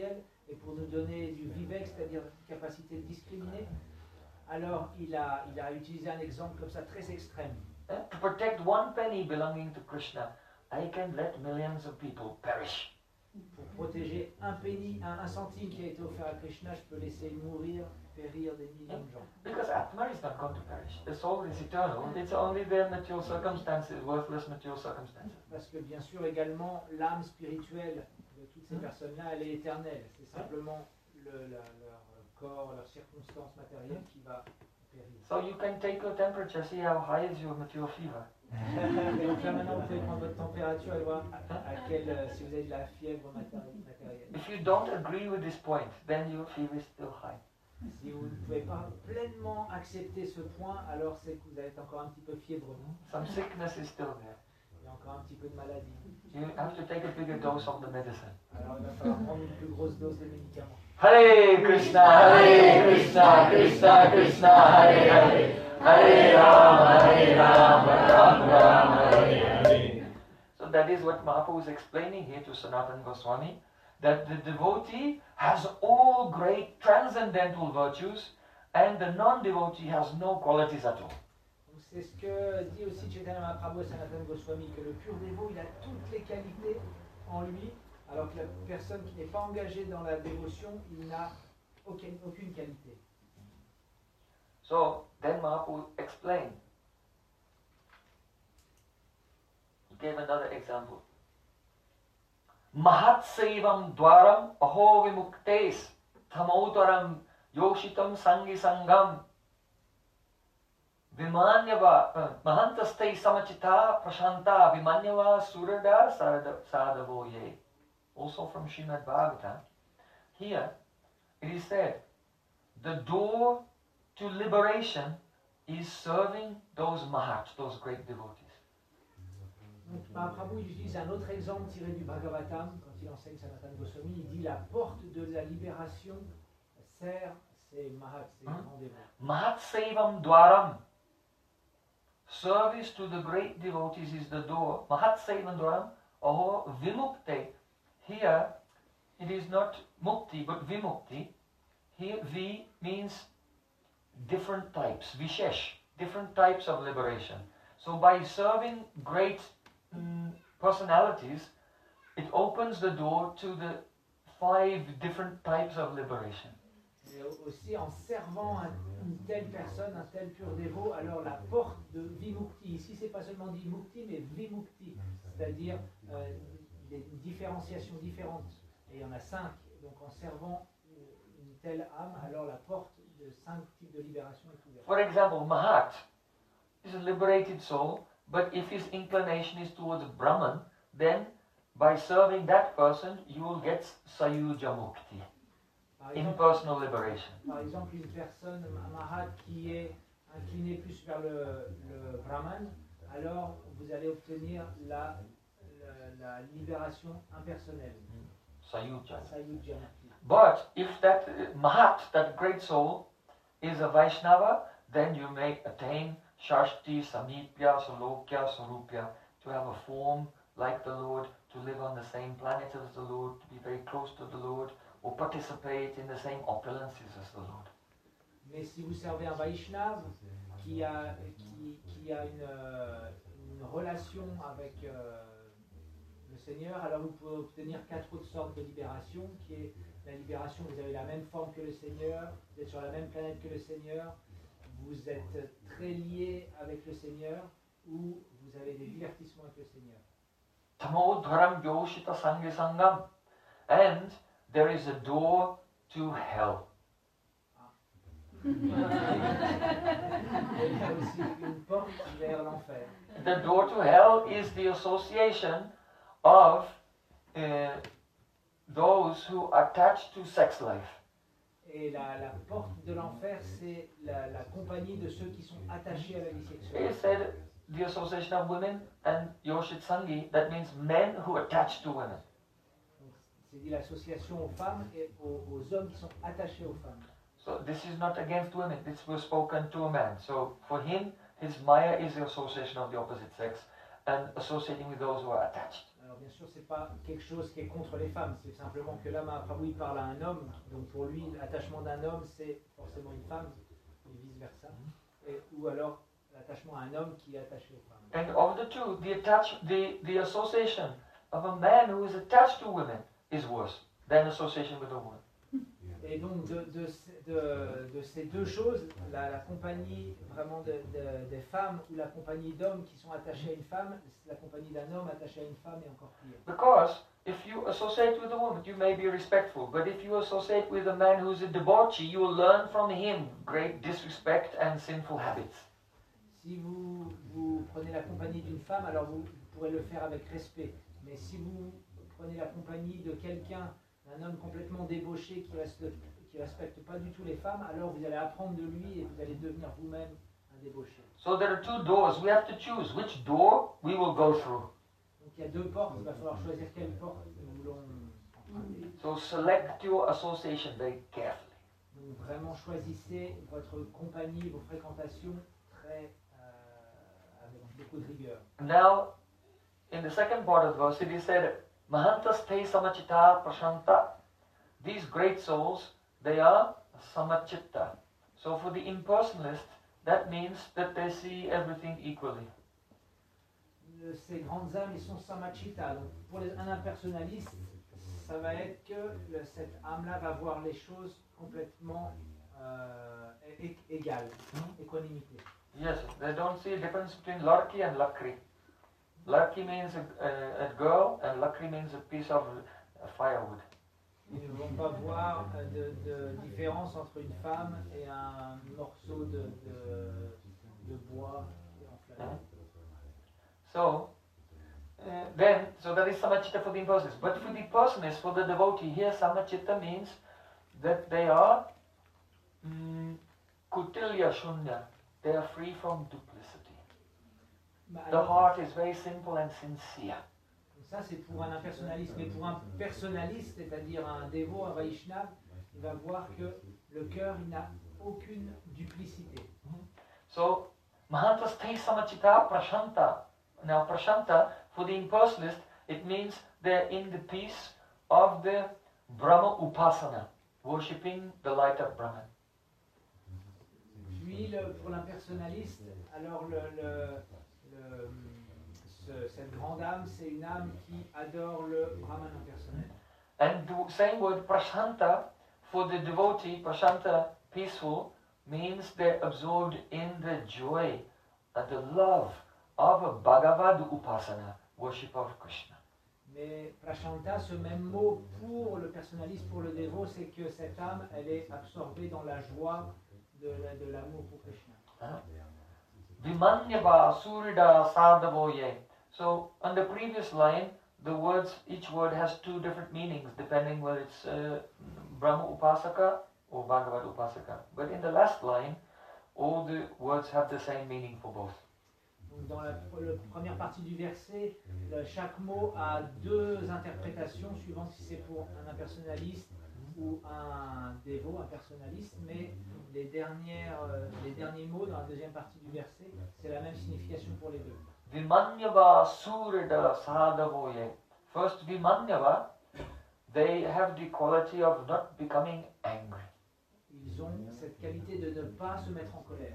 et pour nous donner du vivek, c'est-à-dire une capacité de discriminer, alors il a, il a utilisé un exemple comme ça très extrême. Uh, to protect one penny belonging to Krishna, I can let millions of people perish. Pour protéger un penny, un, un centime qui a été offert à Krishna, je peux laisser mourir, périr des millions de gens. Because Atma is not going to perish. The soul is eternal. It's only their material circumstances, worthless material circumstances. Parce que bien sûr également l'âme spirituelle de toutes ces personnes-là, elle est éternelle. C'est simplement le, la, leur corps, leurs circonstances matérielles qui va périr. So you can take your temperature, see how high is your material fever. Et donc là maintenant vous pouvez prendre votre température et voir à, à quel, euh, si vous avez de la fièvre matéri- matérielle. If you don't agree with this point, then your fever is still high. Si vous ne pouvez pas pleinement accepter ce point, alors c'est que vous êtes encore un petit peu fiévreux. Some sickness is still there. Il y a encore un petit peu de maladie. You have to take a bigger dose of the medicine. Alors il va falloir prendre une plus grosse dose de médicaments. Hare Krishna, Hare Krishna, Krishna Krishna, Hare Hare, Hare Rama, Hare Rama, Rama Rama, Hare Hare. So that is what Mahaprabhu is explaining here to Sanatana Goswami, that the devotee has all great transcendental virtues and the non-devotee has no qualities at all. Donc c'est ce que dit aussi Chaitanya Mahaprabhu à Sanatana Goswami, que le pur dévot, il a toutes les qualités en lui, alors que la personne qui n'est pas engagée dans la dévotion, il n'a aucune, aucune qualité. So then Mahaprabhu explained. He gave another example. Mahat Saivam Dwaram Aho Vimuktes Thamotaram Yoshitam Sangi Sangam Vimanyava Mahantastai Samachita Prashanta Vimanyava Surada Sadavoye. Also from Srimad Bhagavatam. Here it is said, the door to liberation is serving those mahats, those great devotees. Donc Mahaprabhu il utilise un autre exemple tiré du Bhagavatam, quand il enseigne Sanatana Goswami, il dit la porte de la libération sert ces mahats, ces Hmm. grands dévots. Mahat Saivam Dwaram. Service to the great devotees is the door. Mahat Saivam Dwaram Aho Vimukte. Here it is not mukti but vimukti. Here V means different types, vishesh, different types of liberation. So by serving great mm, personalities, it opens the door to the five different types of liberation. Et aussi en servant un, une telle personne, un tel pur dévot, alors la porte de Vimukti, ici c'est pas seulement dit Mukti, mais Vimukti, c'est-à-dire euh, des différenciations différentes. Et il y en a cinq, donc en servant une, une telle âme, alors la porte de cinq types de libération est ouverte. For example, Mahat is a liberated soul, but if his inclination is towards Brahman, then by serving that person, you will get Sayuja Mukti, Par exemple, impersonal liberation. par exemple, une personne, un mahat qui est incliné plus vers le, le Brahman, alors vous allez obtenir la, la, la libération impersonnelle. Sayuja. Sayujya. But if that uh, Mahat, that great soul, is a Vaishnava, then you may attain Shashti, Samipya, Salokya, Sarupya, to have a form like the Lord, to live on the same planet as the Lord, to be very close to the Lord, or participate in the same opulences as the Lord. Mais si vous servez un Vaishnav qui a, qui, qui a une, euh, une relation avec euh, le Seigneur, alors vous pouvez obtenir quatre autres sortes de libération, qui est la libération, vous avez la même forme que le Seigneur, vous êtes sur la même planète que le Seigneur, vous êtes très lié avec le Seigneur, ou vous avez des divertissements avec le Seigneur. Tamodharam Yoshita Sangi Sangam. And there is a door to hell. Et il y a aussi une porte vers l'enfer. The door to hell is the association of uh, those who are attached to sex life. Et la, la porte de l'enfer, c'est la, la compagnie de ceux qui sont attachés à la vie He sexuelle. said the association of women and Yoshit Sangi, that means men who attach to women. Donc, c'est dit l'association aux femmes et aux, aux hommes qui sont attachés aux femmes. So this is not against women, this was spoken to a man. So for him, his Maya is the association of the opposite sex and associating with those who are attached. Alors bien sûr, c'est pas quelque chose qui est contre les femmes, c'est simplement que là, Mahaprabhu il parle à un homme, donc pour lui, l'attachement d'un homme, c'est forcément une femme, et vice-versa. Et, ou alors l'attachement à un homme qui est attaché aux femmes. And of the two, the attach, the, the association of a man who is attached to women is worse than association with a woman. Et donc de, de, de, de ces deux choses, la, la compagnie vraiment de, de, des femmes ou la compagnie d'hommes qui sont attachés à une femme, la compagnie d'un homme attaché à une femme est encore pire. Because if you associate with a woman, you may be respectful, but if you associate with a man who's a debauchee, you will learn from him great disrespect and sinful habits. Si vous, vous prenez la compagnie d'une femme, alors vous, vous pourrez le faire avec respect. Mais si vous prenez la compagnie de quelqu'un, un homme complètement débauché qui ne respecte pas du tout les femmes, alors vous allez apprendre de lui et vous allez devenir vous-même un débauché. So there are two doors. We have to choose which door we will go through. Donc il y a deux portes, il va falloir choisir quelle porte nous voulons emprunter. So select your association very carefully. Donc vraiment choisissez votre compagnie, vos fréquentations très, euh, avec beaucoup de rigueur. Now, in the second part of the verse, it is said, Mahantas te samachita prashanta. These great souls, they are samachitta. So for the impersonalist, that means that they see everything equally. Le, ces grandes âmes, ils sont samachita. Donc pour les, un impersonnaliste, ça va être que le, cette âme-là va voir les choses complètement euh, é, égales, Mm-hmm. équanimité. Yes, they don't see a difference between Larki and Lakri. Larki means a, a, a girl, and Lakri means a piece of uh, firewood. Ils ne vont pas voir euh, de, de différence entre une femme et un morceau de, de, de bois enflammé. So, uh, then, so that is Samachitta for the impersonalist. But for the personalist, for the devotee, here Samachitta means that they are mm, Kutilya Shunya. They are free from duplicity. Bah, The alors, heart is very simple and sincere. ça c'est pour un impersonnaliste, mais pour un personnaliste, c'est-à-dire un dévot, un Vaishnav, il va voir que le cœur il n'a aucune duplicité. So, Mahantas te samachita prashanta. Now, prashanta, for the impersonalist, it means they're in the peace of the Brahma Upasana, worshipping the light of Brahman. Puis le, pour l'impersonnaliste, alors le, le, le, ce, cette grande âme, c'est une âme qui adore le Brahman impersonnel. And the same word prashanta, for the devotee, prashanta, peaceful, means they're absorbed in the joy and the love of a Bhagavad Upasana, worship of Krishna. Mais prashanta, ce même mot pour le personnaliste, pour le dévot, c'est que cette âme, elle est absorbée dans la joie de, de l'amour pour Krishna. Vimanyava surida sadhavoye. So, on the previous line, the words, each word has two different meanings depending whether it's uh, Brahma Upasaka or Bhagavad Upasaka. But in the last line, all the words have the same meaning for both. Donc dans la, la première partie du verset, le, chaque mot a deux interprétations suivant si c'est pour un impersonnaliste ou un dévot, un personnaliste, mais les, dernières, euh, les derniers mots dans la deuxième partie du verset, c'est la même signification pour les deux. Vimanyava surida sadhavoye. First, Vimanyava, they have the quality of not becoming angry. Ils ont cette qualité de ne pas se mettre en colère.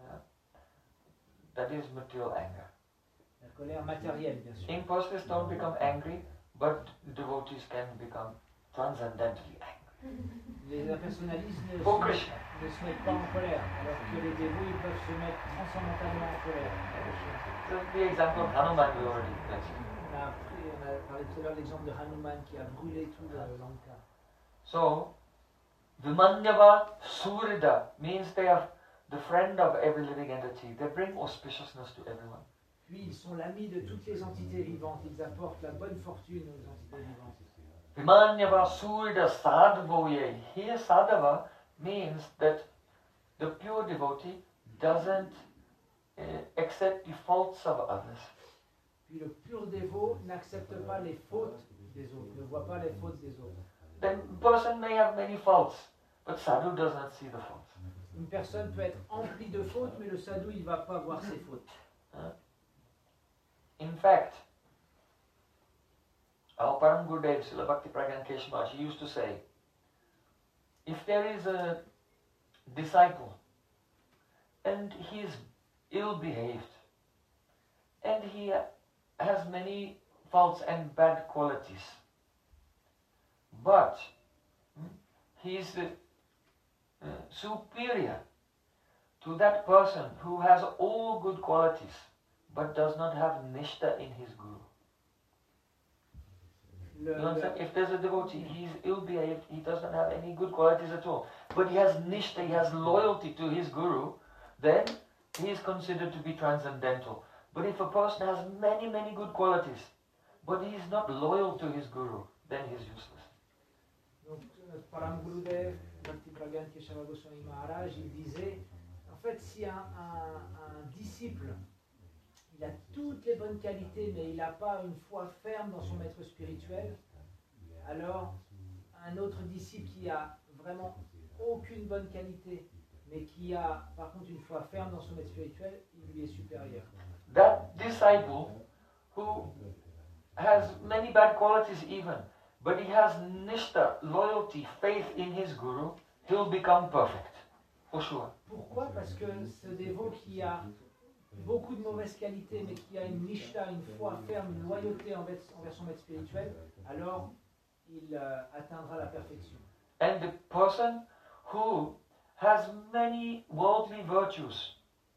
That is material anger. La colère matérielle, bien sûr. Impersonalists don't become angry, but devotees can become transcendentally angry. Les impersonnalistes ne, Pour se mettent, Krishna. ne se mettent pas en colère, alors que les dévots ils peuvent se mettre transcendamentalement en colère. So the example of Hanuman we already mentioned. On a, appris, on a parlé tout à l'heure de l'exemple de Hanuman qui a brûlé tout le Lanka. So, Vimanyava Surida means they are the friend of every living entity. They bring auspiciousness to everyone. Puis ils sont l'ami de toutes les entités vivantes, ils apportent la bonne fortune aux entités vivantes. Vimanyava Surida Sadhavoye. Here Sadhava means that the pure devotee doesn't uh, accept the faults of others. Puis le pur dévot n'accepte pas les fautes des autres, ne voit pas les fautes des autres. The person may have many faults, but sadhu does not see the faults. Une personne peut être emplie de fautes, mais le sadhu il ne va pas voir ses fautes. In fact, our Param Gurudev, Srila Bhakti Pragyan Keshav, he used to say, if there is a disciple and he is ill-behaved and he has many faults and bad qualities, but hmm, he is uh, uh, superior to that person who has all good qualities but does not have nishta in his guru. Le, You understand? If there's a devotee, he's ill-behaved, he doesn't have any good qualities at all, but he has nishta, he has loyalty to his guru, then he is considered to be transcendental. But if a person has many, many good qualities, but he is not loyal to his guru, then he is useless. Donc, notre Param Gurudev, Bhakti Pragyan Keshava Goswami Maharaj, il disait, en fait, si un, un, un disciple, il a toutes les bonnes qualités, mais il n'a pas une foi ferme dans son maître spirituel, alors un autre disciple qui a vraiment aucune bonne qualité, mais qui a par contre une foi ferme dans son maître spirituel, il lui est supérieur. That disciple who has many bad qualities even, but he has nishta, loyalty, faith in his guru, he'll become perfect, for sure. Pourquoi? Parce que ce dévot qui a beaucoup de mauvaises qualités, mais qui a une nishta, une foi ferme, une loyauté envers, envers son maître spirituel, alors il euh, atteindra la perfection. And the person who has many worldly virtues,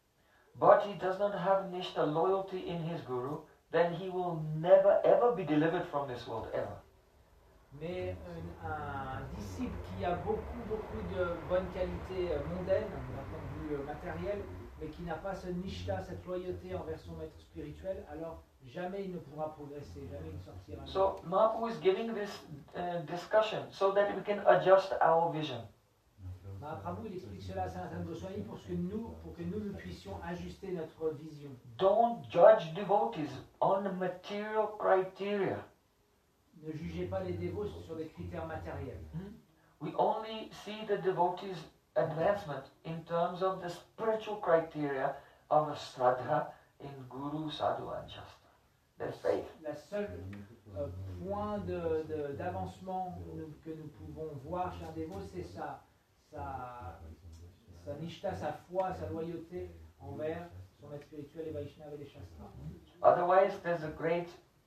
but he does not have nishta, loyalty in his guru, then he will never ever be delivered from this world, ever. Mais un, un disciple qui a beaucoup, beaucoup de bonnes qualités euh, mondaines, d'un point de vue euh, matériel, mais qui n'a pas ce nishta, cette loyauté envers son maître spirituel, alors jamais il ne pourra progresser, jamais il ne sortira. So Mahaprabhu is giving this uh, discussion so that we can adjust our vision. Mahaprabhu il explique cela à Sanatana Goswami pour que nous, pour que nous, nous puissions ajuster notre vision. Don't judge devotees on material criteria. Ne jugez pas les dévots sur des critères matériels. Hmm? We only see the devotees' advancement in terms of the spiritual criteria of a Shraddha in Guru, Sadhu and Shastra. Their faith. La seule euh, point de, de, d'avancement nous- que nous pouvons voir chez un dévot, c'est sa, sa, sa nishta, sa foi, sa loyauté envers son maître spirituel, les Vaishnavas et les Shastras. Otherwise, there's a great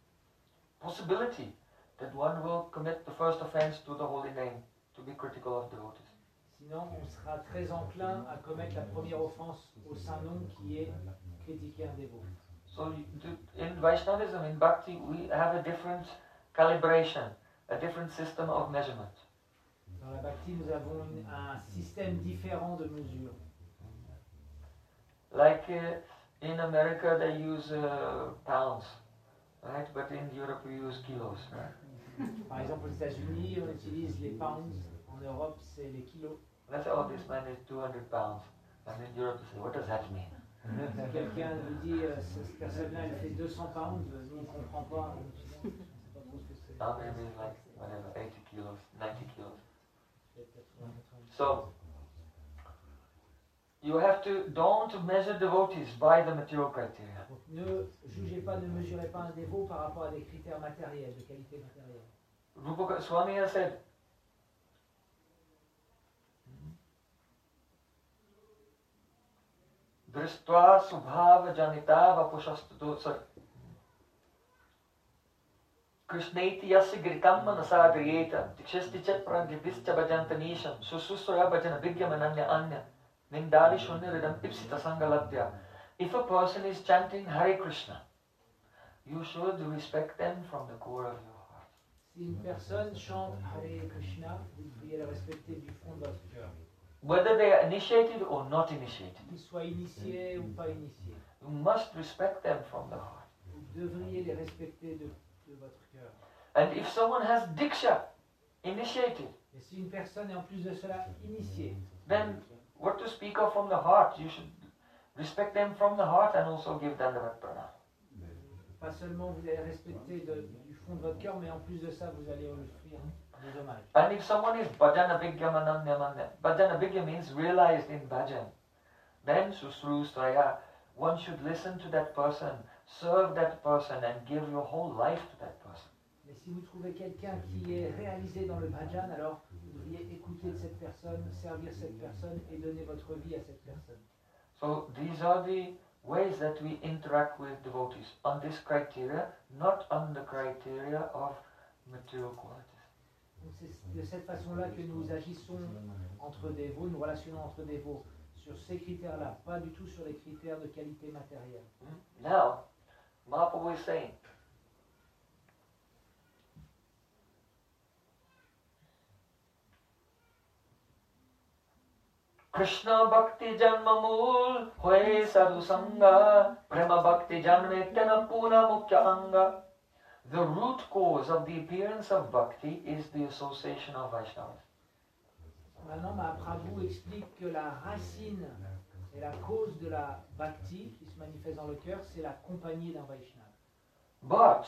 possibility that one will commit the first offense to the holy name, to be critical of devotees. Sinon, on sera très enclin à commettre la première offense au saint nom qui est critiquer un dévot. So you- the- in Vaishnavism, in Bhakti, we have a different calibration, a different system of measurement. Dans la Bhakti, nous avons une- un système différent de mesure. Like uh, in America, they use uh, pounds, right? But in Europe, we use kilos, right? Par exemple, aux États-Unis, on utilise les pounds. En Europe, c'est les kilos. Let's say, oh, this man is two hundred pounds. And in Europe, they say, what does that mean? Si quelqu'un vous dit euh, cette personne-là, elle fait deux cents pounds, euh, nous on ne comprend pas. On ne sait pas trop ce que c'est. Now maybe like, whatever, eighty kilos, ninety kilos. Peut-être quatre-vingts, quatre-vingt-dix. So, you have to, don't measure devotees by the material criteria. Donc ne jugez pas, ne mesurez pas un dévot par rapport à des critères matériels, de qualité matérielle. Rupa Swami has said, Drishtva subhava janita vapushastatu sorry. Krishneti yasya gritam manasagriyeta dikshasti chat pragibhischa bhajantanisham sususraya bhajana vidyam ananya anya nindari shunyaridam ipsita sangaladya. If a person is chanting Hare Krishna, you should respect them from the core of your heart. Si une personne chante Hare Krishna, vous devriez le respecter du fond de votre cœur. Whether they are initiated or not initiated, Qu'ils soient initiés ou pas initiés. you must respect them from the heart. Vous devriez les respecter de, de votre cœur. And if someone has diksha, initiated, Et si une personne est en plus de cela initiée, then what to speak of from the heart? You should respect them from the heart and also give dandavat pranam. pas seulement vous allez respecter de- du fond de votre cœur, mais en plus de ça, vous allez offrir des hommages. And if someone is bhajana vigyam ananyamanya, bhajana vigya means realized in bhajan, then susrustraya, one should listen to that person, serve that person and give your whole life to that person. Mais Et si vous trouvez quelqu'un qui est réalisé dans le bhajan, alors vous devriez écouter de cette personne, servir cette personne et donner votre vie à cette personne. So these are the ways that we interact with devotees on this criteria, not on the criteria of material qualities. Donc c'est de cette façon-là que nous agissons entre dévots, nous relationnons entre dévots sur ces critères-là, pas du tout sur les critères de qualité matérielle. Now, Mahaprabhu is saying, Krishna Bhakti Janma Mool Hoye Sadhu Sangha Prema Bhakti Janme Tena Puna Mukhya Anga. The root cause of the appearance of Bhakti is the association of Vaishnavas. Maintenant, Mahaprabhu explique que la racine et la cause de la bhakti qui se manifeste dans le cœur, c'est la compagnie d'un Vaishnava. But,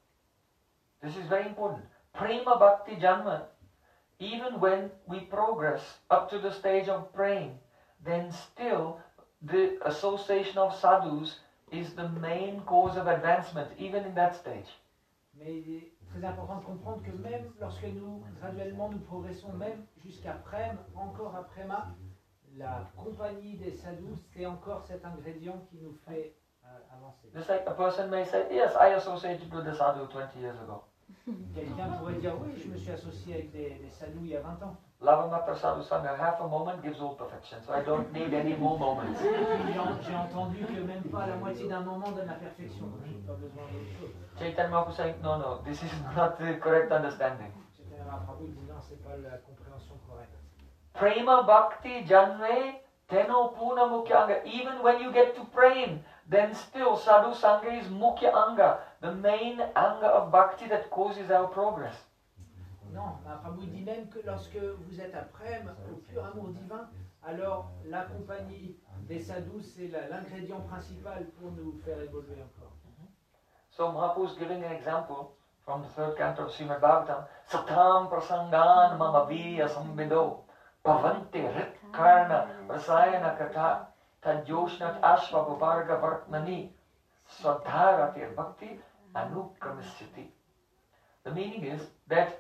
this is very important, Prema Bhakti Janma, even when we progress up to the stage of praying, then still the association of sadhus is the main cause of advancement, even in that stage. Mais il est très important de comprendre que même lorsque nous, graduellement, nous progressons, même jusqu'à Prem, encore à Prema, la compagnie des sadhus, c'est encore cet ingrédient qui nous fait euh, avancer. Just like a person may say, yes, I associated with the sadhu twenty years ago. Quelqu'un pourrait dire, oui, je me suis associé avec des, des sadhus il y a vingt ans. Lavamata sadhu sangha, half a moment gives all perfection, so I don't need any more moments. Et puis j'ai- j'ai entendu que même pas la moitié d'un moment donne la perfection, donc j'ai pas besoin d'autre chose. Chaitanya Mahaprabhu saying, no, no, this is not the correct understanding. Chaitanya Mahaprabhu dit non, c'est pas la compréhension correcte. Prema Bhakti Janme Teno Puna Mukhya Anga. Even when you get to praying, then still Sadhu Sangha is Mukhya Anga, the main Anga of Bhakti that causes our progress. Non, Mahaprabhu dit même que lorsque vous êtes à Prem, au pur amour divin, alors la compagnie des sadhus, c'est la- l'ingrédient principal pour nous faire évoluer encore. So Mahaprabhu is giving an example from the third canto of Srimad Bhagavatam. Satam prasangan mamaviya sambido pavanti rit karna rasayana kata tadjoshnat ashva vavarga vartmani swadharatir bhakti anukramisyati. The meaning is that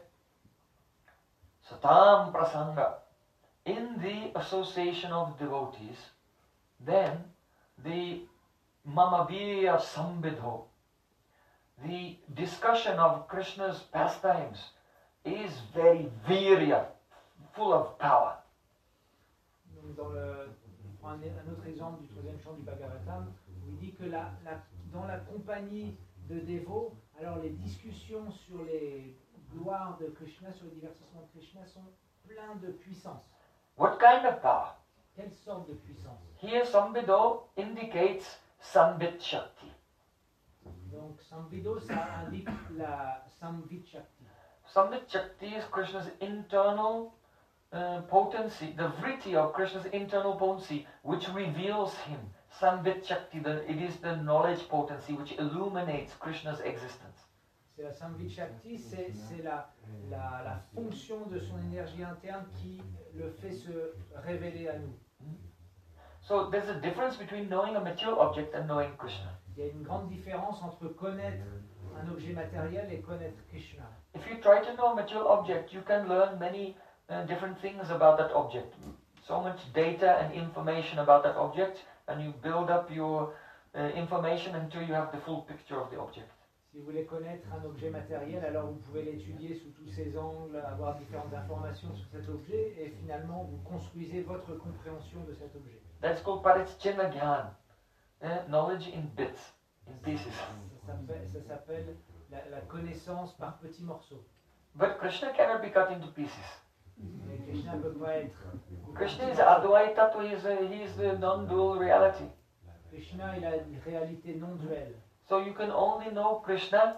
Satam prasanga, in the association of devotees, then the mamaviya sambidho, the discussion of Krishna's pastimes is very virya, full of power. Donc dans le, on prend un, un autre exemple du troisième chant du Bhagavatam, où il dit que la, la, dans la compagnie de dévots, alors les discussions sur les gloires de Krishna, sur le divertissement de Krishna sont pleins de puissance. What kind of power? Quelle sorte de puissance? Here Sambido indicates Sambit Shakti. Donc Samvido, ça indique la Samvit Shakti. Sambit Shakti is Krishna's internal uh, potency, the vritti of Krishna's internal potency, which reveals him. Sambit Shakti, the, it is the knowledge potency which illuminates Krishna's existence. C'est la Samvit Shakti, c'est c'est la, la, la fonction de son énergie interne qui le fait se révéler à nous. So there's a difference between knowing a material object and knowing Krishna. Il y a une grande différence entre connaître un objet matériel et connaître Krishna. If you try to know a material object, you can learn many uh, different things about that object. So much data and information about that object, and you build up your uh, information until you have the full picture of the object. Si vous voulez connaître un objet matériel, alors vous pouvez l'étudier sous tous ses angles, avoir différentes informations sur cet objet, et finalement vous construisez votre compréhension de cet objet. That's called Parichchina Gyan, uh, knowledge in bits, in pieces. Ça s'appelle, ça s'appelle la, la connaissance par petits morceaux. But Krishna cannot be cut into pieces. Mais Krishna ne peut pas être... Krishna is Advaita Tattva, he is, a, he is the non-dual reality. Krishna, il a une réalité non duelle. So you can only know Krishna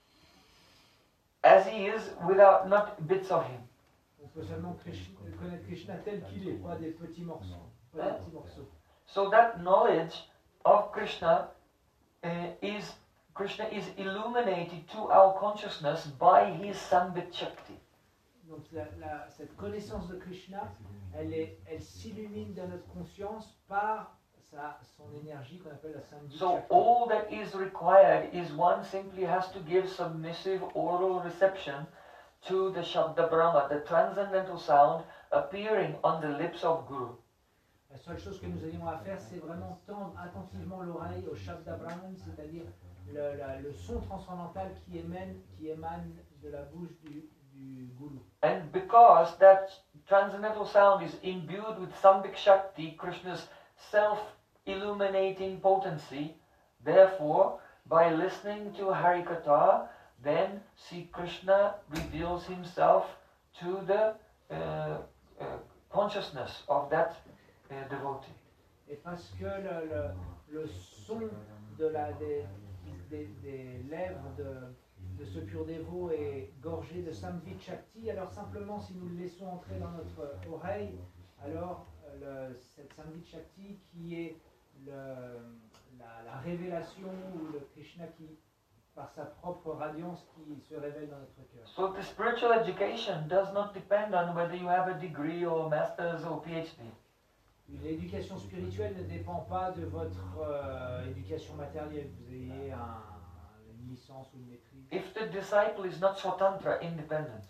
as he is without not bits of him. On peut seulement Krishna, connaître Krishna tel qu'il est, pas des petits morceaux. Pas des petits morceaux. So that knowledge of Krishna uh, is Krishna is illuminated to our consciousness by his Sambit Shakti. Donc la, la, cette connaissance de Krishna, elle, est, elle s'illumine dans notre conscience par sa, son énergie qu'on appelle la Samvit So Shakti. all that is required is one simply has to give submissive oral reception to the Shabda Brahma, the transcendental sound appearing on the lips of Guru. La seule chose que nous ayons à faire, c'est vraiment tendre attentivement l'oreille au Shabda Brahman, c'est-à-dire le, la- le son transcendantal qui émane, qui émane de la bouche du, du Guru. And because that transcendental sound is imbued with Sambhik Shakti, Krishna's self-illuminating potency, therefore, by listening to Harikatha, then Sri Krishna reveals himself to the uh, uh, consciousness of that uh, devotee. Et parce que le, le, le son de la, des, des, des lèvres de, de ce pur dévot est gorgé de Samvit Shakti, alors simplement si nous le laissons entrer dans notre oreille, alors euh, le, cette Samvit Shakti qui est le, la, la révélation ou le Krishna qui, par sa propre radiance, qui se révèle dans notre cœur. So the spiritual education does not depend on whether you have a degree or a master's or PhD. L'éducation spirituelle ne dépend pas de votre euh, éducation matérielle, que vous ayez un, une licence ou une maîtrise. If the disciple is not swatantra, independent,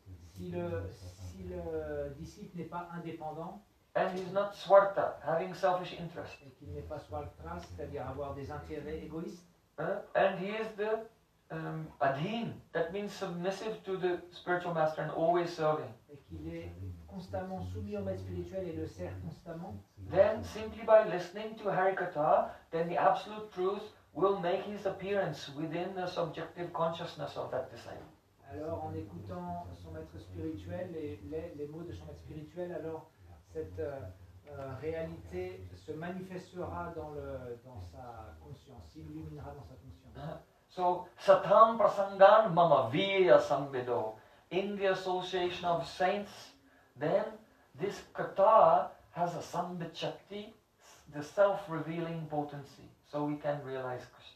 Si le, si le disciple n'est pas indépendant and he's not swarta, having selfish interest, et qu'il n'est pas swartra, c'est-à-dire avoir des intérêts égoïstes, uh, and he is the um, adhin, that means submissive to the spiritual master and always serving, et qu'il est constamment soumis au maître spirituel et le sert constamment, then simply by listening to Harikatha, then the absolute truth will make his appearance within the subjective consciousness of that disciple. alors en écoutant son maître spirituel et les, les mots de son maître spirituel, alors cette euh, euh, réalité se manifestera dans, le, dans sa conscience, s'illuminera dans sa conscience. Uh, So, satam prasangan mama virya samvido, in the association of saints, then this kata has a sambit shakti, the self-revealing potency, so we can realize Krishna.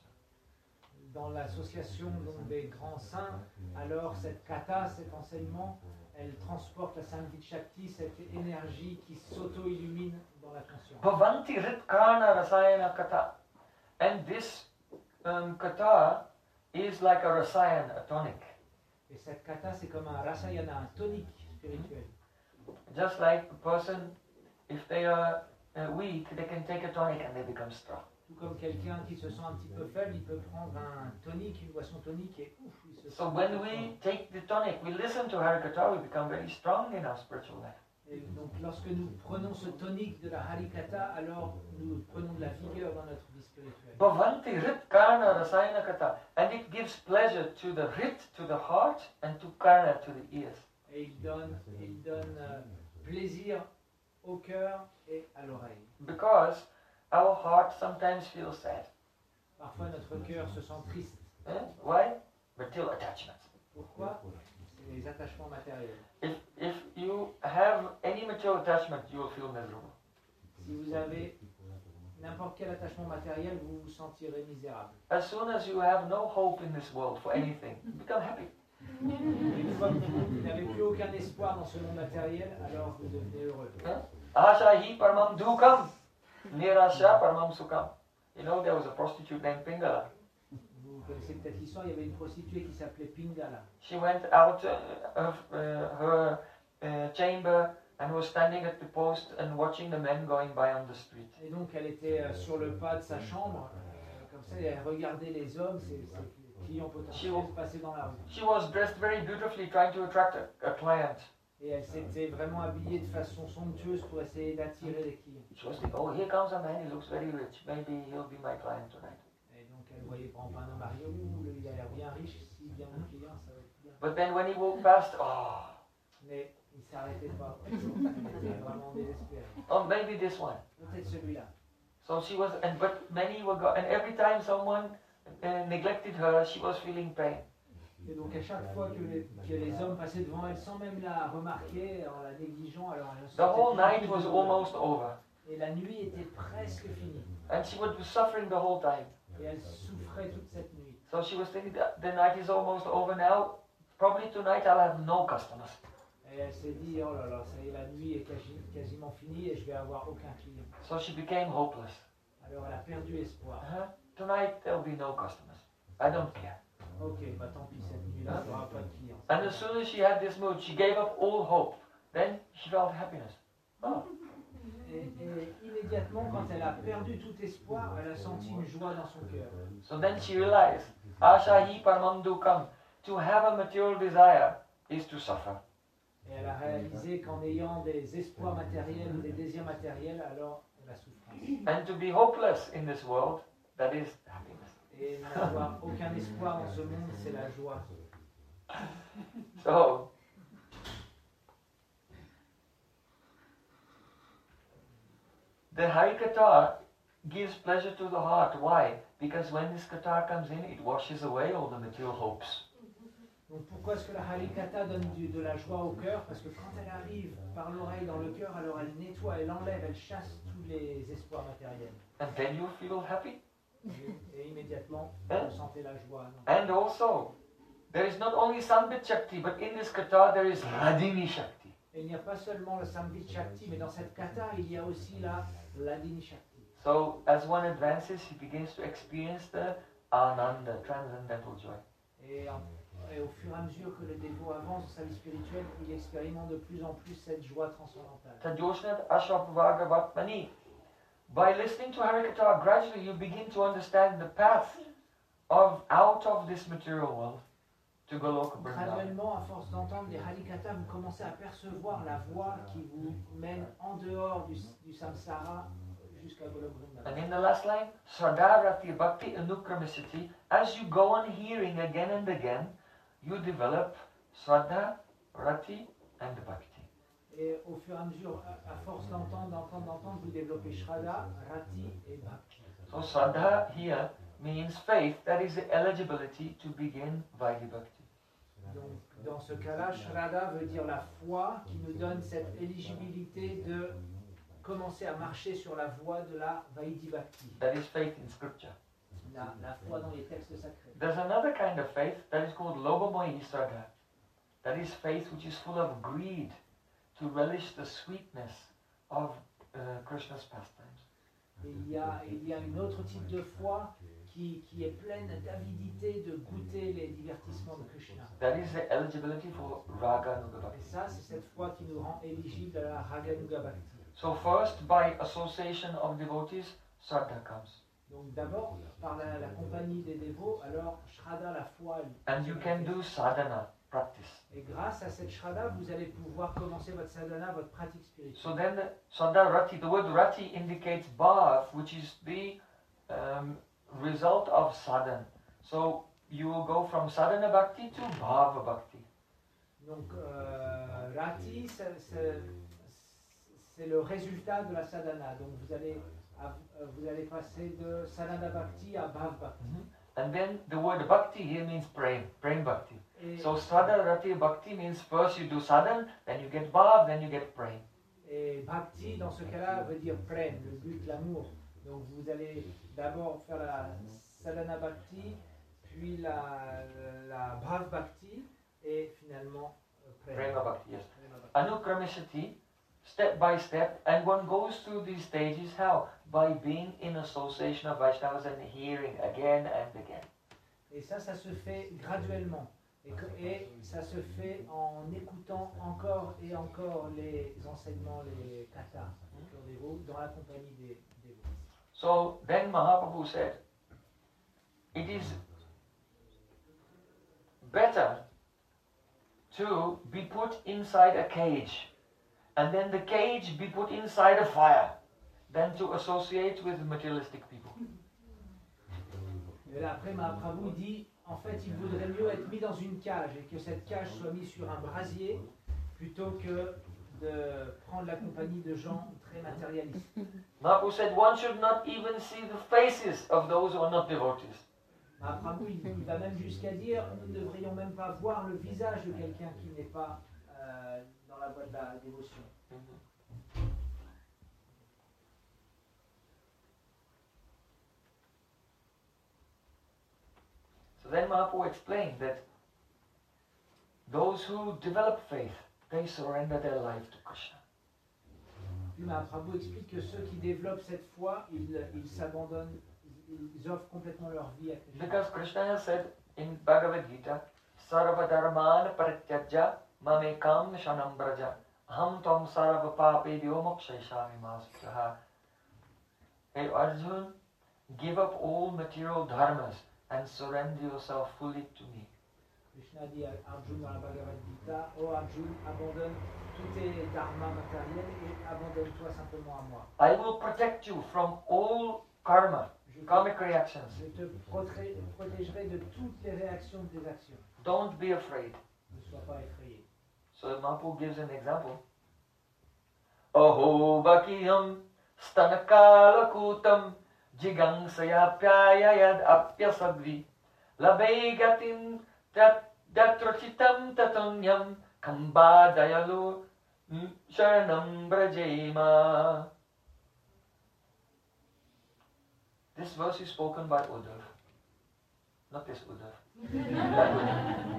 Dans l'association donc, des grands saints, alors cette kata, cet enseignement, elle transporte la Samvit Shakti, cette énergie qui s'auto-illumine dans la conscience. Bhavanti ritkana rasayana kata. And this um, kata is like a rasayana, a tonic. Et cette kata, c'est comme un rasayana, un tonique spirituel. Just like a person, if they are uh, weak, they can take a tonic and they become strong. Tout comme quelqu'un qui se sent un petit peu faible, il peut prendre un tonique, une boisson tonique et ouf, il se sent. So when we take the tonic, we listen to Harikatha, we become very strong in our spiritual life. Et donc lorsque nous prenons ce tonique de la Harikatha, alors nous prenons de la vigueur dans notre vie spirituelle. Bhavanti rit karna rasayana kata. And it gives pleasure to the rit, to the heart, and to karna, to the ears. Et il donne, il donne euh, plaisir au cœur et à l'oreille. Because our heart sometimes feels sad. Parfois notre cœur se sent triste. Eh? Why? Material attachments. Pourquoi? C'est les attachements matériels. If, if you have any material attachment, you will feel miserable. Si vous avez n'importe quel attachement matériel, vous vous sentirez misérable. As soon as you have no hope in this world for anything, you become happy. Une fois que vous n'avez plus aucun espoir dans ce monde matériel, alors vous devenez heureux. Ashahi paramam dukam, nirasha paramam sukam. You know, there was a prostitute named Pingala. Vous connaissez peut-être l'histoire, il y avait une prostituée qui s'appelait Pingala. She went out uh, of uh, her uh, chamber and was standing at the post and watching the men going by on the street. Et donc elle était euh, sur le pas de sa chambre, euh, comme ça, et elle regardait les hommes, ses, ses clients potentiels passer dans la rue. She was dressed very beautifully, trying to attract a, a client. Et elle s'était vraiment habillée de façon somptueuse pour essayer d'attirer les clients. She was thinking, oh, here comes a man, he looks very rich. Maybe he'll be my client tonight. Et donc elle voyait par exemple un homme arriver, ouh, lui, il a l'air bien riche, s'il vient mon client, ça va être bien. But then when he walked past, oh, Mais il ne s'arrêtait pas. Elle était vraiment désespérée. oh, maybe this one. Peut-être celui-là. So she was, and but many were go, and every time someone uh, neglected her, she was feeling pain. Et donc à chaque fois que les, que les hommes passaient devant elle sans même la remarquer, en la négligeant, alors elle se The whole sentait night was plus almost over, Et la nuit était presque finie. and she would be suffering the whole time. Et elle souffrait toute cette nuit. So she was thinking that the night is almost over now. Probably tonight I'll have no customers. Et elle s'est dit, oh là là, ça y est, la nuit est quasi, quasiment finie et je vais avoir aucun client. So she became hopeless. Alors elle a perdu espoir. Uh-huh. Tonight there'll be no customers. I don't care. Ok, bah tant pis, cette nuit-là, il n'y aura pas de clients. And as soon as she had this mood, she gave up all hope. Then she felt happiness. Oh. Et, et immédiatement, quand elle a perdu tout espoir, elle a senti une joie dans son cœur. So then she realized, Ashahi Paramandukam, to have a material desire is to suffer. Et elle a réalisé qu'en ayant des espoirs matériels ou des désirs matériels, alors la souffrance. And to be hopeless in this world, that is happiness. Et n'avoir aucun espoir dans ce monde, c'est la joie. So, the Harikatha gives pleasure to the heart. Why? Because when this katha comes in, it washes away all the material hopes. Donc pourquoi est-ce que la Harikatha donne du, de la joie au cœur? Parce que quand elle arrive par l'oreille dans le cœur, alors elle nettoie, elle enlève, elle chasse tous les espoirs matériels. And then you feel happy. Et, et immédiatement, Hein? vous sentez la joie. Non? And also, there is not only Sambit Shakti, but in this katha there is Radini Shakti. Et il n'y a pas seulement le Sambit Shakti, mais dans cette kata, il y a aussi la Ladini Shakti. So, as one advances, he begins to experience the Ananda, transcendental joy. Et, en- et au fur et à mesure que le dévot avance dans sa vie spirituelle, il expérimente de plus en plus cette joie transcendantale. Tajoshnat Ashapvagavatmani. By listening to Harikatha, gradually you begin to understand the path of out of this material world to Goloka Vrindavan. Graduellement, à force d'entendre les Harikatha, vous commencez à percevoir la voie qui vous mène en dehors du, du samsara jusqu'à Golok And Vrindavan. in the last line, Sardharati Bhakti Anukramisati, as you go on hearing again and again, you develop Sraddha, Rati and Bhakti. Et au fur et à mesure, à, à force d'entendre, d'entendre, d'entendre, vous développez Shraddha, Rati et Bhakti. So Sraddha here means faith, that is the eligibility to begin Vaidhi Bhakti. Donc, dans ce cas-là, Shraddha veut dire la foi qui nous donne cette éligibilité de commencer à marcher sur la voie de la Vaidhi Bhakti, That is faith in scripture. la, la foi dans les textes sacrés. There's another kind of faith that is called Lobamoyi Sraddha. That is faith which is full of greed, to relish the sweetness of uh, Krishna's pastimes. Et il y a, il y a une autre type de foi qui, qui est pleine d'avidité de goûter les divertissements de Krishna. That is the eligibility for Raga Nuga Et Bhakti. ça, c'est cette foi qui nous rend éligibles à la Raganuga Bhakti. So first, by association of devotees, Sraddha comes. Donc d'abord, par la, la compagnie des dévots, alors Shraddha, la foi. And you can do sadhana, practice. Et grâce à cette Shraddha, vous allez pouvoir commencer votre sadhana, votre pratique spirituelle. So then, the Sraddha Rati, the word Rati indicates bhav, which is the um, result of sadhana. So you will go from sadhana bhakti to bhava bhakti. Donc euh, Rati, c'est- c'est c'est le résultat de la sadhana. Donc vous allez, à- vous allez passer de sadhana bhakti à bhav bhakti. And then the word bhakti here means prem, prem bhakti. Et, So Sraddha Rati Bhakti means first you do sadhana, then you get bhav, then you get prem. et bhakti, dans ce cas-là, veut dire prem, le but, l'amour. Donc vous allez d'abord faire la sadhana bhakti, puis la, la bhav bhakti, et finalement euh, prem. Prema bhakti, yes. Prema bhakti. Anukramisati, step by step, and one goes through these stages how? By being in association of Vaishnavas and hearing again and again. Et ça, ça se fait graduellement. Et, que- et ça se fait en écoutant encore et encore les enseignements, les katas, les dévots, dans la compagnie des dévots. So then Mahaprabhu said, it is better to be put inside a cage and then the cage be put inside a fire than to associate with materialistic people. Et là, après, Mahaprabhu dit, en fait, il vaudrait mieux être mis dans une cage et que cette cage soit mise sur un brasier plutôt que de prendre la compagnie de gens très matérialistes. Mahaprabhu said one should not even see the faces of those who are not devotees. Mahaprabhu, il, il va même jusqu'à dire, nous ne devrions même pas voir le visage de quelqu'un qui n'est pas euh, dans la voie de la dévotion. So then Mahaprabhu explained that those who develop faith, they surrender their life to Krishna. Puis Mahaprabhu explique que ceux qui développent cette foi, ils ils s'abandonnent, ils, ils offrent complètement leur vie à Krishna. Because Krishna has said in Bhagavad Gita, Sarva Dharman Parityajya Mamekam Shanam Braja Aham Tam Sarva Papebhyo Mokshayishami Masutaha. Hey Arjun, give up all material dharmas and surrender yourself fully to me. Krishna dit à Arjuna dans la Bhagavad Gita, oh Arjuna, abandonne tous tes dharmas matériels et abandonne-toi simplement à moi. I will protect you from all karma, Je te, karmic reactions. je te proté- protégerai de toutes les réactions de tes actions. Don't be afraid. Ne sois pas effrayé. So Mahaprabhu gives an example. Aho vakiyam stanakalakutam jigangsayapyayad apyasadvi labegatim datrachitam tatanyam kambadayalu sharanam brajema. This verse is spoken by Uddhav. Not this Uddhav. That Uddhav.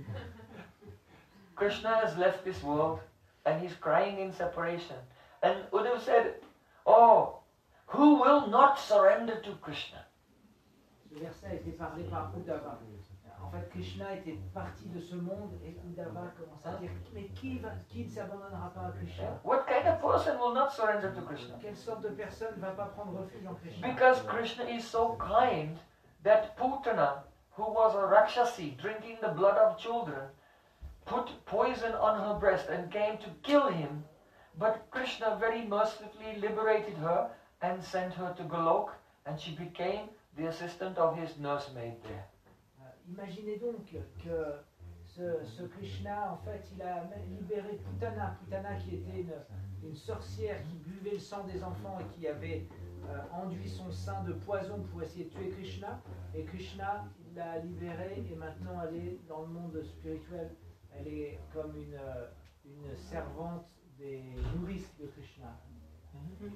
Krishna has left this world and he's crying in separation. And Uddhav said, oh, who will not surrender to Krishna? Ce verset a été parlé par Uddhava. En fait, Krishna était parti de ce monde et Uddhava commence à dire mais qui, va, qui ne s'abandonnera pas à Krishna? What kind of person will not surrender to Krishna? Quelle sorte de personne ne va pas prendre refuge en Krishna? Because Krishna is so kind that Putana, who was a Rakshasi drinking the blood of children, put poison on her breast and came to kill him. But Krishna very mercifully liberated her and sent her to Golok, and she became the assistant of his nursemaid there. Imaginez donc que ce, ce Krishna, en fait, il a libéré Putana, Putana qui était une, une sorcière qui buvait le sang des enfants et qui avait euh, enduit son sein de poison pour essayer de tuer Krishna. Et Krishna l'a libérée et maintenant elle est dans le monde spirituel. Elle est comme une, une servante des nourrices de Krishna. Mm-hmm.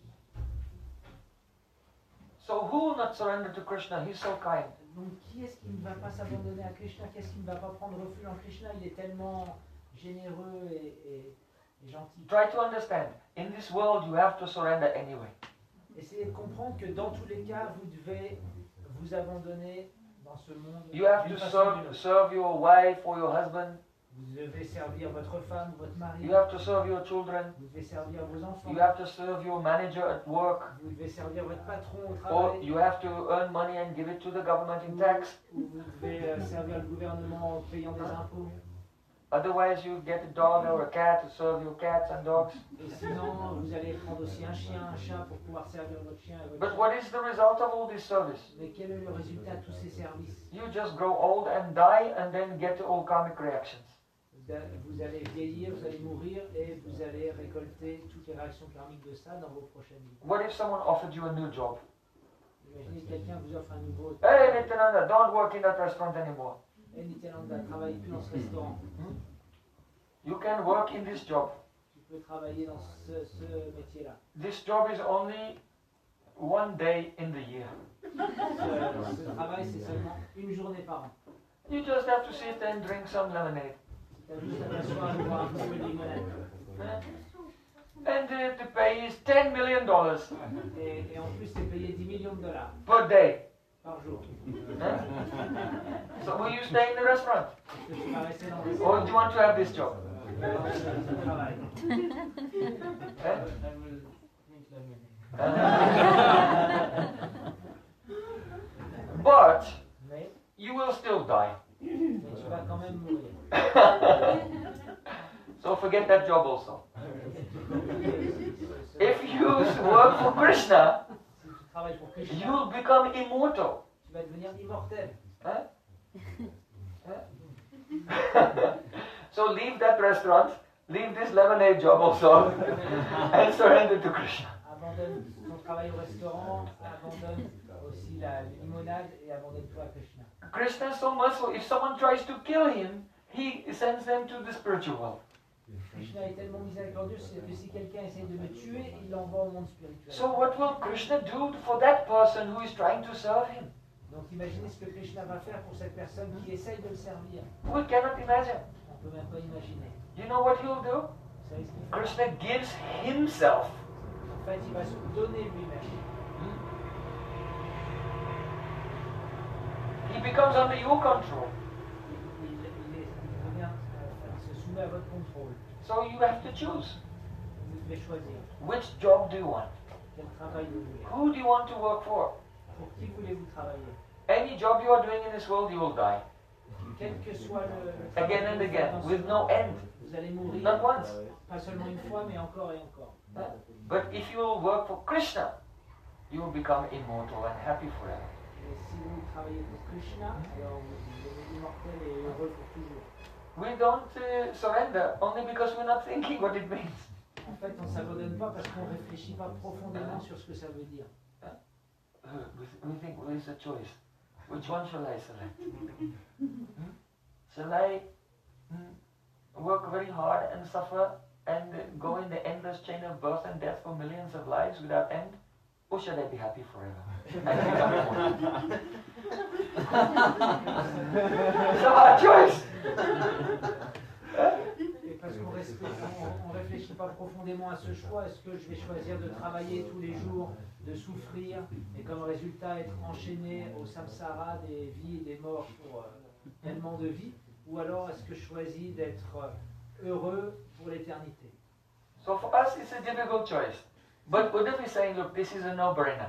So who will not surrender to Krishna? He's so kind. Donc qui est-ce qui ne va pas s'abandonner à Krishna? Qui est-ce qui ne va pas prendre refuge en Krishna? Il est tellement généreux et, et, et gentil. Try to understand. In this world, you have to surrender anyway. Essayez de comprendre que dans tous les cas, vous devez vous abandonner dans ce monde. You have d'une to façon ou d'une serve, autre. serve your wife or your husband. Vous devez servir votre femme, votre mari. You have to serve your children. Vous devez servir vos enfants. You have to serve your manager at work. Vous devez servir votre patron au Or travail. you have to earn money and give it to the government in tax. Ou vous devez euh, servir le gouvernement en payant des impôts. Otherwise, you get a dog or a cat to serve your cats and dogs. Et sinon, vous allez prendre aussi un chien, un chat pour pouvoir servir votre chien et votre But chat. what is the result of all this service? Mais quel est le résultat de tous ces services? You just grow old and die and then get all karmic reactions. Vous allez vieillir, vous allez mourir et vous allez récolter toutes les réactions karmiques de ça dans vos prochaines vies. What if someone offered you a new job? Imaginez que quelqu'un vous offre un nouveau. Hey, Nityananda, don't work in that restaurant anymore. Hey Nityananda, travaille plus dans ce restaurant. You can work in this job. Tu peux travailler dans ce, ce métier-là. This job is only one day in the year. Ce, ce travail, c'est seulement une journée par an. You just have to sit and drink some lemonade. Tu as juste à t'asseoir et boire un petit peu de limonade. And the, the pay is ten million dollars Et, et en plus, tu es payé dix millions de dollars per day. par jour. Huh? So will you stay in the restaurant? Est-ce que tu vas rester dans le Or restaurant? do you want to have this job? Dans ce, ce travail. Huh? But Mais, you will still die. mais tu vas quand même mourir. So forget that job also. Ce- ce- If you work for Krishna, Si tu travailles pour you Krishna, will become immortal. tu vas devenir immortel. Huh? Huh? So leave that restaurant, leave this lemonade job also, and surrender to Krishna. Abandonne ton travail au restaurant, abandonne aussi la limonade et abandonne-toi à Krishna. Krishna is so merciful. If someone tries to kill him, he sends them to the spiritual world. Krishna est tellement miséricordieux c'est que si quelqu'un essaie de me tuer, il l'envoie au monde spirituel. So what will Krishna do for that person who is trying to serve him? Donc imaginez ce que Krishna va faire pour cette personne qui essaye de le servir. We cannot imagine. On ne peut même pas imaginer. You know what he'll do? Vous savez ce qu'il fait? Krishna gives himself. En fait, il va se donner lui-même. He becomes under your control. Il, il, il, est, il, devient, euh, il se soumet à votre contrôle. So you have to choose. Vous devez choisir Which job do you want? quel travail vous voulez. Who do you want to work for? Pour qui voulez-vous travailler? Any job you are doing in this world, you will die. Quel que soit le, le Again and again, with no end. vous allez mourir. Not once. Pas seulement une fois, mais encore et encore. But if you will work for Krishna, you will become immortal and happy forever. Et si vous travaillez pour Krishna, alors vous devenez immortel et heureux pour toujours. We don't uh, surrender only because we're not thinking what it means. En fait, on ne s'abandonne pas parce qu'on ne réfléchit pas profondément sur ce que ça veut dire. Uh, we, we think, well, it's a choice. Which one shall I select? Hmm? Shall I hmm, work very hard and suffer and uh, go in the endless chain of birth and death for millions of lives without end? Or shall I be happy forever? And become immortal? It's a hard choice. Et parce qu'on ne réfléchit pas profondément à ce choix, est-ce que je vais choisir de travailler tous les jours, de souffrir, et comme résultat être enchaîné au samsara des vies et des morts pour euh, tellement de vies, ou alors est-ce que je choisis d'être euh, heureux pour l'éternité? So for us, it's a difficult choice. But Uddhav is saying, look, this is a no-brainer.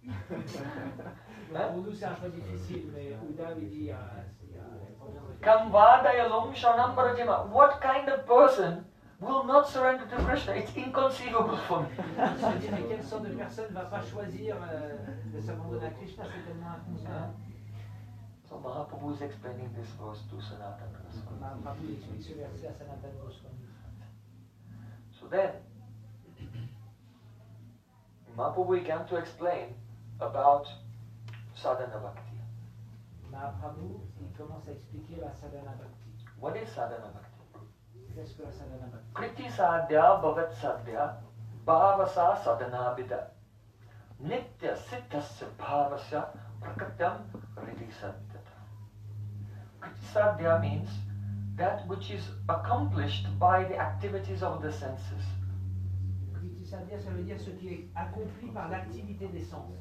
Donc, pour nous, c'est un choix difficile, mais Uddhav il dit, ah, c'est, ah, Kamvadayalum Shanam Parajima. What kind of person will not surrender to Krishna? It's inconceivable for me. je dis, mais quelle sorte de personne ne va pas choisir euh, de s'abandonner à Krishna? C'est tellement inconcevable. So Mahaprabhu is explaining this verse to Sanatana Goswami. Mahaprabhu explique ce verset à Sanatana Goswami. So then, Mahaprabhu came to explain about sadhana bhakti. Mahaprabhu, il commence à expliquer la sadhana bhakti. What is sadhana bhakti? Qu'est-ce que la sadhana bhakti? Kriti sadhya bhavat sadhya bhavasa sadhana bida nitya siddhasya bhavasya prakatyam ridi sadhyata. Kriti sadhya means that which is accomplished by the activities of the senses. Kriti sadhya, ça veut dire ce qui est accompli par l'activité des sens.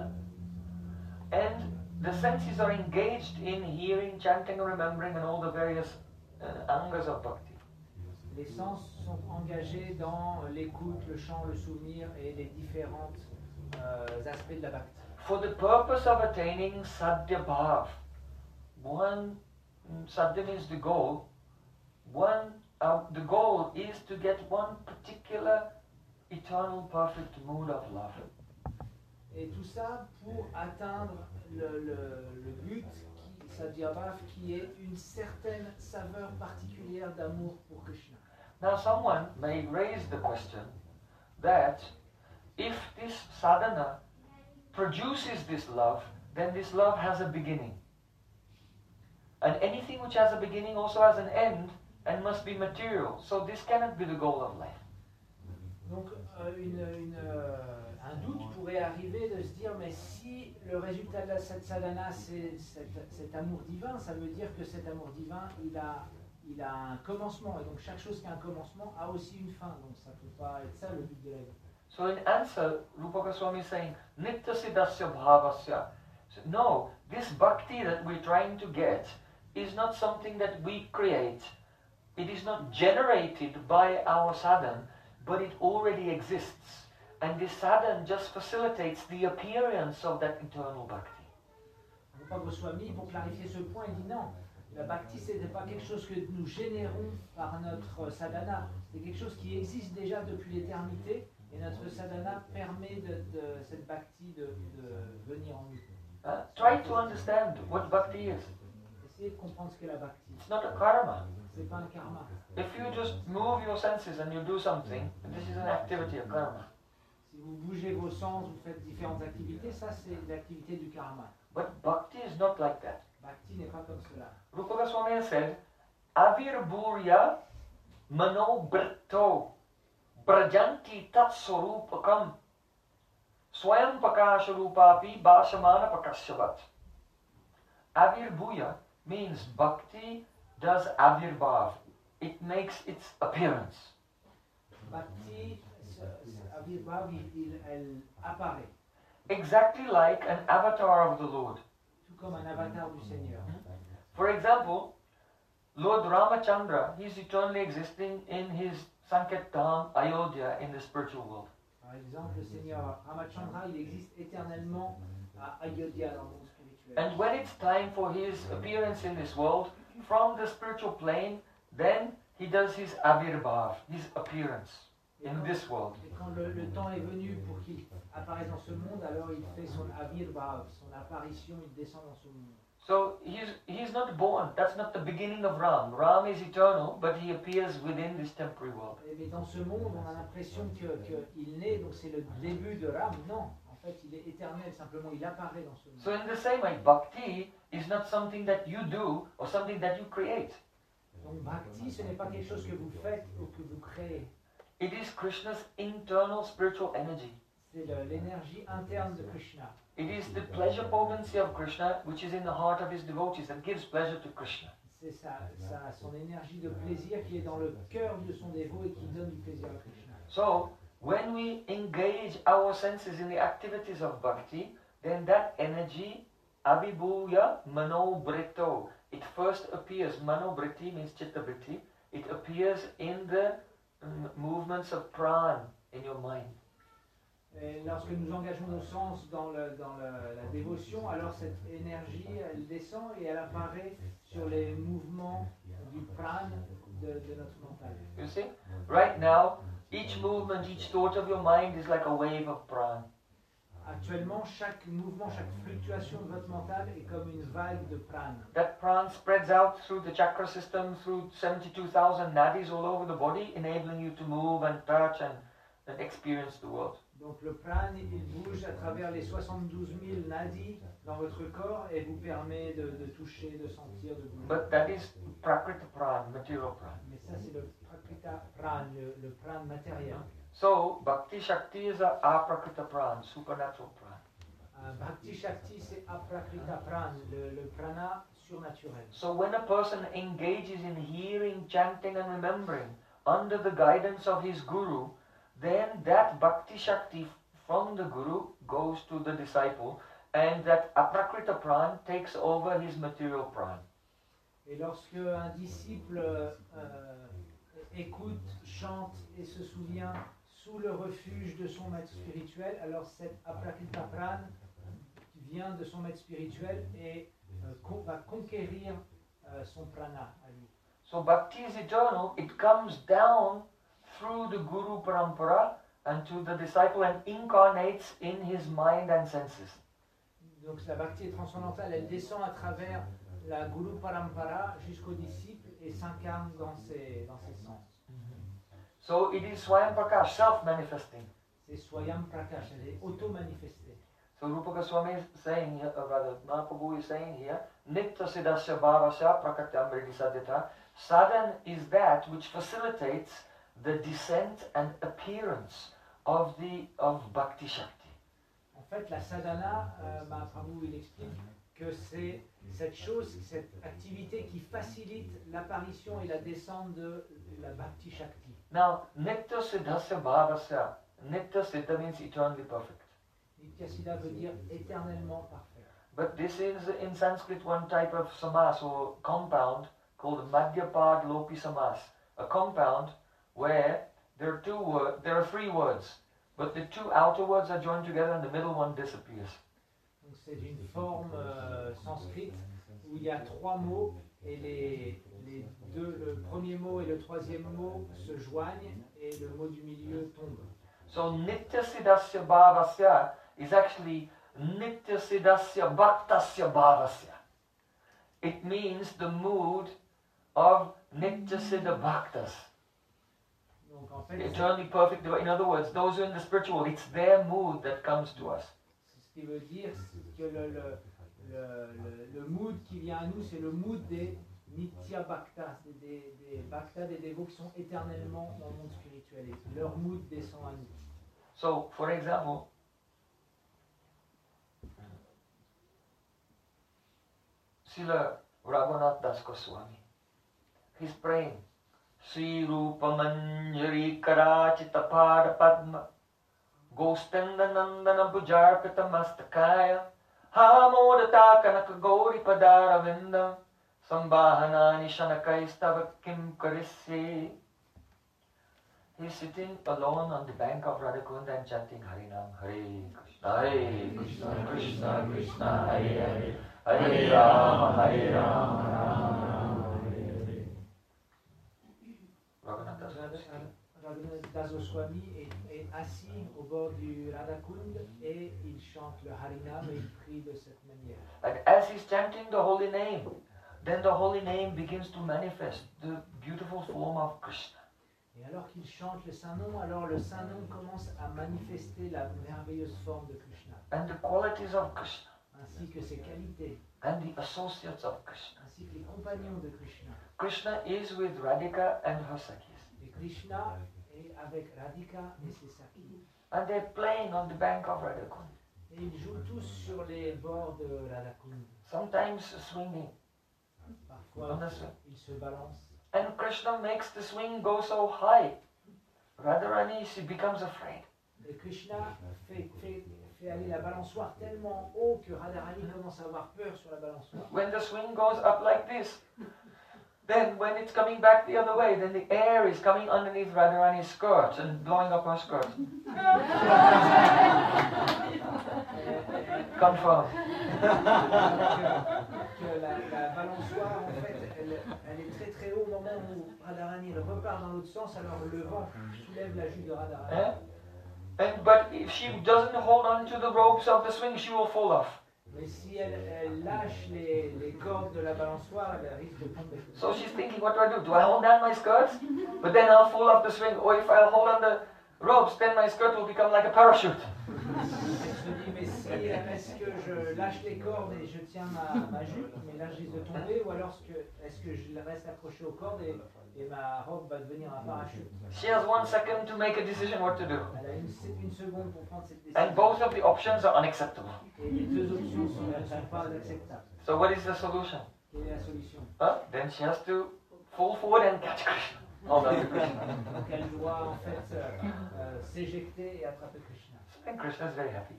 And the senses are engaged in hearing, chanting, remembering, and all the various uh, angas of bhakti. Les sens sont engagés dans l'écoute, le chant, le souvenir et les différents euh, aspects de la bhakti. For the purpose of attaining sadhya bhav, one sadhya means the goal. One uh, the goal is to get one particular eternal perfect mood of love. Et tout ça pour atteindre le, le, le but, qui, sadhya bhav, qui est une certaine saveur particulière d'amour pour Krishna. Now someone may raise the question that if this sadhana produces this love, then this love has a beginning. And anything which has a beginning also has an end and must be material. So this cannot be the goal of life. Donc euh, une, une, euh, un doute pourrait arriver de se dire, mais si le résultat de la, cette sadhana c'est cet, cet amour divin, ça veut dire que cet amour divin il a, il a un commencement, et donc chaque chose qui a un commencement a aussi une fin, donc ça ne peut pas être ça le but de la vie. So in answer, Rupa Goswami is saying, Nitya Siddhasya Bhavasya. So, no, this bhakti that we're trying to get is not something that we create. It is not generated by our sadhana, but it already exists. And this sadhana just facilitates the appearance of that eternal bhakti. Rupa Goswami, pour clarifier ce point, il dit non, la bhakti ce n'est pas quelque chose que nous générons par notre sadhana, c'est quelque chose qui existe déjà depuis l'éternité, et notre sadhana permet de, de cette bhakti de, de venir en nous. Uh, try to understand what bhakti is. Essayez de comprendre ce qu'est la bhakti. It's not a karma. C'est pas un karma. If you just move your senses and you do something, this is an activity of karma. Si vous bougez vos sens, vous faites différentes activités, ça c'est l'activité du karma. But bhakti is not like that. Bhakti n'est pas comme cela. Rupa Goswami has said, Avirbhurya mano britto brajanti tat swarupakam swayam pakasharupapi bhashamana pakashavat. Avirbhuya means bhakti does avirbhav. It makes its appearance. Bhakti, ce- ce Avirbhav, il- il- elle apparaît, exactly like an avatar of the Lord. tout comme un avatar du Seigneur. For example, Lord Ramachandra, he's eternally existing in his Sanket Dham, Ayodhya, in the spiritual world. Par exemple, le Seigneur Ramachandra, il existe éternellement à Ayodhya dans le monde spirituel. And when it's time for his appearance in this world, from the spiritual plane, then he does his Avirbhav, his appearance Et in quand, this world. et quand le, le temps est venu pour qu'il apparaisse dans ce monde, alors il fait son Avirbhav, son apparition, il descend dans ce monde. So he's he's not born. That's not the beginning of Ram. Ram is eternal, but he appears within this temporary world. Et- Mais dans ce monde, on a l'impression que, que il naît, donc c'est le début de Ram. Non, en fait, il est éternel, simplement, il apparaît dans ce monde. So in the same way, bhakti is not something that you do or something that you create. Donc Bhakti, ce n'est pas quelque chose que vous faites ou que vous créez. It is Krishna's internal spiritual energy. C'est le- l'énergie interne de Krishna. It is the pleasure potency of Krishna, which is in the heart of his devotees, that gives pleasure to Krishna. C'est sa, sa- son énergie de plaisir qui est dans le cœur de son dévot et qui donne du plaisir à Krishna. So when we engage our senses in the activities of bhakti, then that energy, abhibhuya manobrito, it first appears, manobriti means chittabriti, it appears in the um, movements of pran in your mind. Et lorsque nous engageons nos sens dans, le, dans le- la dévotion, alors cette énergie, elle descend et elle apparaît sur les mouvements du prana de, de notre mental. You see? Right now, each movement, each thought of your mind is like a wave of pran. Actuellement, chaque mouvement, chaque fluctuation de votre mental est comme une vague de prana. That pran spreads out through the chakra system, through seventy-two thousand nadis all over the body, enabling you to move and touch and, and experience the world. Donc le prana, il bouge à travers les soixante-douze mille nadis dans votre corps et vous permet de, de toucher, de sentir, de bouger. But that is prakrita pran, material pran. Mais ça, c'est le prakrita prana, le, le prana matériel. So, Bhakti Shakti is a aprakrita pran, supernatural pran. Un Bhakti Shakti, c'est aprakrita prana, le, le prana surnaturel. So when a person engages in hearing, chanting and remembering under the guidance of his guru, then that Bhakti Shakti from the guru goes to the disciple and that aprakrita pran takes over his material pran. Et lorsque un disciple euh, écoute, chante et se souvient sous le refuge de son maître spirituel, alors cette aprakrita prana vient de son maître spirituel et euh, con- va conquérir euh, son prana à lui. So Bhakti is eternal, it comes down through the guru parampara and to the disciple and incarnates in his mind and senses. Donc la bhakti est transcendantale, elle descend à travers la Guru Parampara jusqu'au disciple et s'incarne dans ses, dans ses sens. So it is Swayam Prakash, self-manifesting. C'est Swayam Prakash, elle est auto-manifestée. So Rupa Goswami is saying here, or rather Mahaprabhu is saying here, Nitya Siddhasya Bhavasya Prakatyam Vridisadyata, sadhan is that which facilitates the descent and appearance of the of Bhakti Shakti. En fait, la sadhana, euh, Mahaprabhu il explique que c'est cette chose, cette activité qui facilite l'apparition et la descente de la Bhakti Shakti. Now, Nitya Siddhasya Bhavasya, Nitya Siddha means eternally perfect. Nityasiddha veut dire éternellement parfait. But this is in Sanskrit one type of samas or compound called Madhyapad Lopi Samas, a compound where there are two words, there are three words, but the two outer words are joined together and the middle one disappears. Donc c'est une forme euh, sanskrite où il y a trois mots et les, les deux, le premier mot et le troisième mot se joignent et le mot du milieu tombe. So Nitya Siddhasya Bhavasya is actually Nitya Siddhasya Bhaktasya Bhavasya. It means the mood of Nitya Siddha Bhaktas. Donc en fait, Eternally perfect. In other words, those who are in the spiritual, it's their mood that comes to us. ce qui veut dire que le, le, le, le, le mood qui vient à nous, c'est le mood des Nitya Bhaktas, des, des, des Bhaktas, des dévots qui sont éternellement dans le monde spirituel. Et leur mood descend à nous. So, for example, Srila Raghunath Das Goswami, he's praying Sri Rupa Manjari Karachita Pada Padma Gostenda Nandana Bujarpita Mastakaya Hamodata Kanaka Gauri Padara Vindam Sambahanani Shanakaistava Kim Karissi. He's sitting alone on the bank of Radhakunda and chanting Harinam. Hare Krishna, Hare Krishna, Krishna Krishna, Hare Hare, Hare Rama, Hare Rama, Rama Rama, Hare Hare. Raghunath Raghunath Das Goswami est, est assis au bord du Radhakund et il chante le Harinam et il prie de cette manière. And as he's chanting the holy name, then the holy name begins to manifest the beautiful form of Krishna. Et alors qu'il chante le Saint-Nom, alors le Saint-Nom commence à manifester la merveilleuse forme de Krishna. And the qualities of Krishna. Ainsi que ses qualités. And the associates of Krishna. Ainsi que les compagnons de Krishna. Krishna is with Radhika and her Sakhis. Et Krishna est avec Radhika et ses Sakhis. And they're playing on the bank of Radhakund. Et ils jouent tous sur les bords de Radhakund. Sometimes swinging. Parfois, ils se balancent. And Krishna makes the swing go so high. Radharani, she becomes afraid. Et Krishna fait, fait, fait aller la balançoire tellement haut que Radharani commence à avoir peur sur la balançoire. When the swing goes up like this, then when it's coming back the other way, then the air is coming underneath Radharani's skirts and blowing up her skirts. Confirm. Que la, la balançoire, en fait, elle, elle est très très haut au moment où Radharani repart dans l'autre sens, alors le vent soulève la jupe de Radharani. Eh? And, but if she doesn't hold on to the ropes of the swing, she will fall off. Mais si elle, elle lâche les, les cordes de la balançoire, elle risque de tomber. So she's thinking, what do I do? Do I hold down my skirts? But then I'll fall off the swing. Or if I hold on the ropes, then my skirt will become like a parachute. Elle se dit, mais si, est-ce que je lâche les cordes et je tiens ma, ma jupe, mais là je risque de tomber, ou alors est-ce que, est-ce que je reste accroché aux cordes et, et ma robe va devenir un parachute? She has one second to make a decision what to do. Elle a une, une seconde pour prendre cette décision. And both of the options are unacceptable. Et les deux options sont, elles sont pas acceptables. So what is the solution? Quelle est la solution? Huh? Then she has to fall forward and catch Krishna. Hold on to Krishna. Donc elle doit en fait euh, euh, s'éjecter et attraper Krishna. And Krishna is very happy.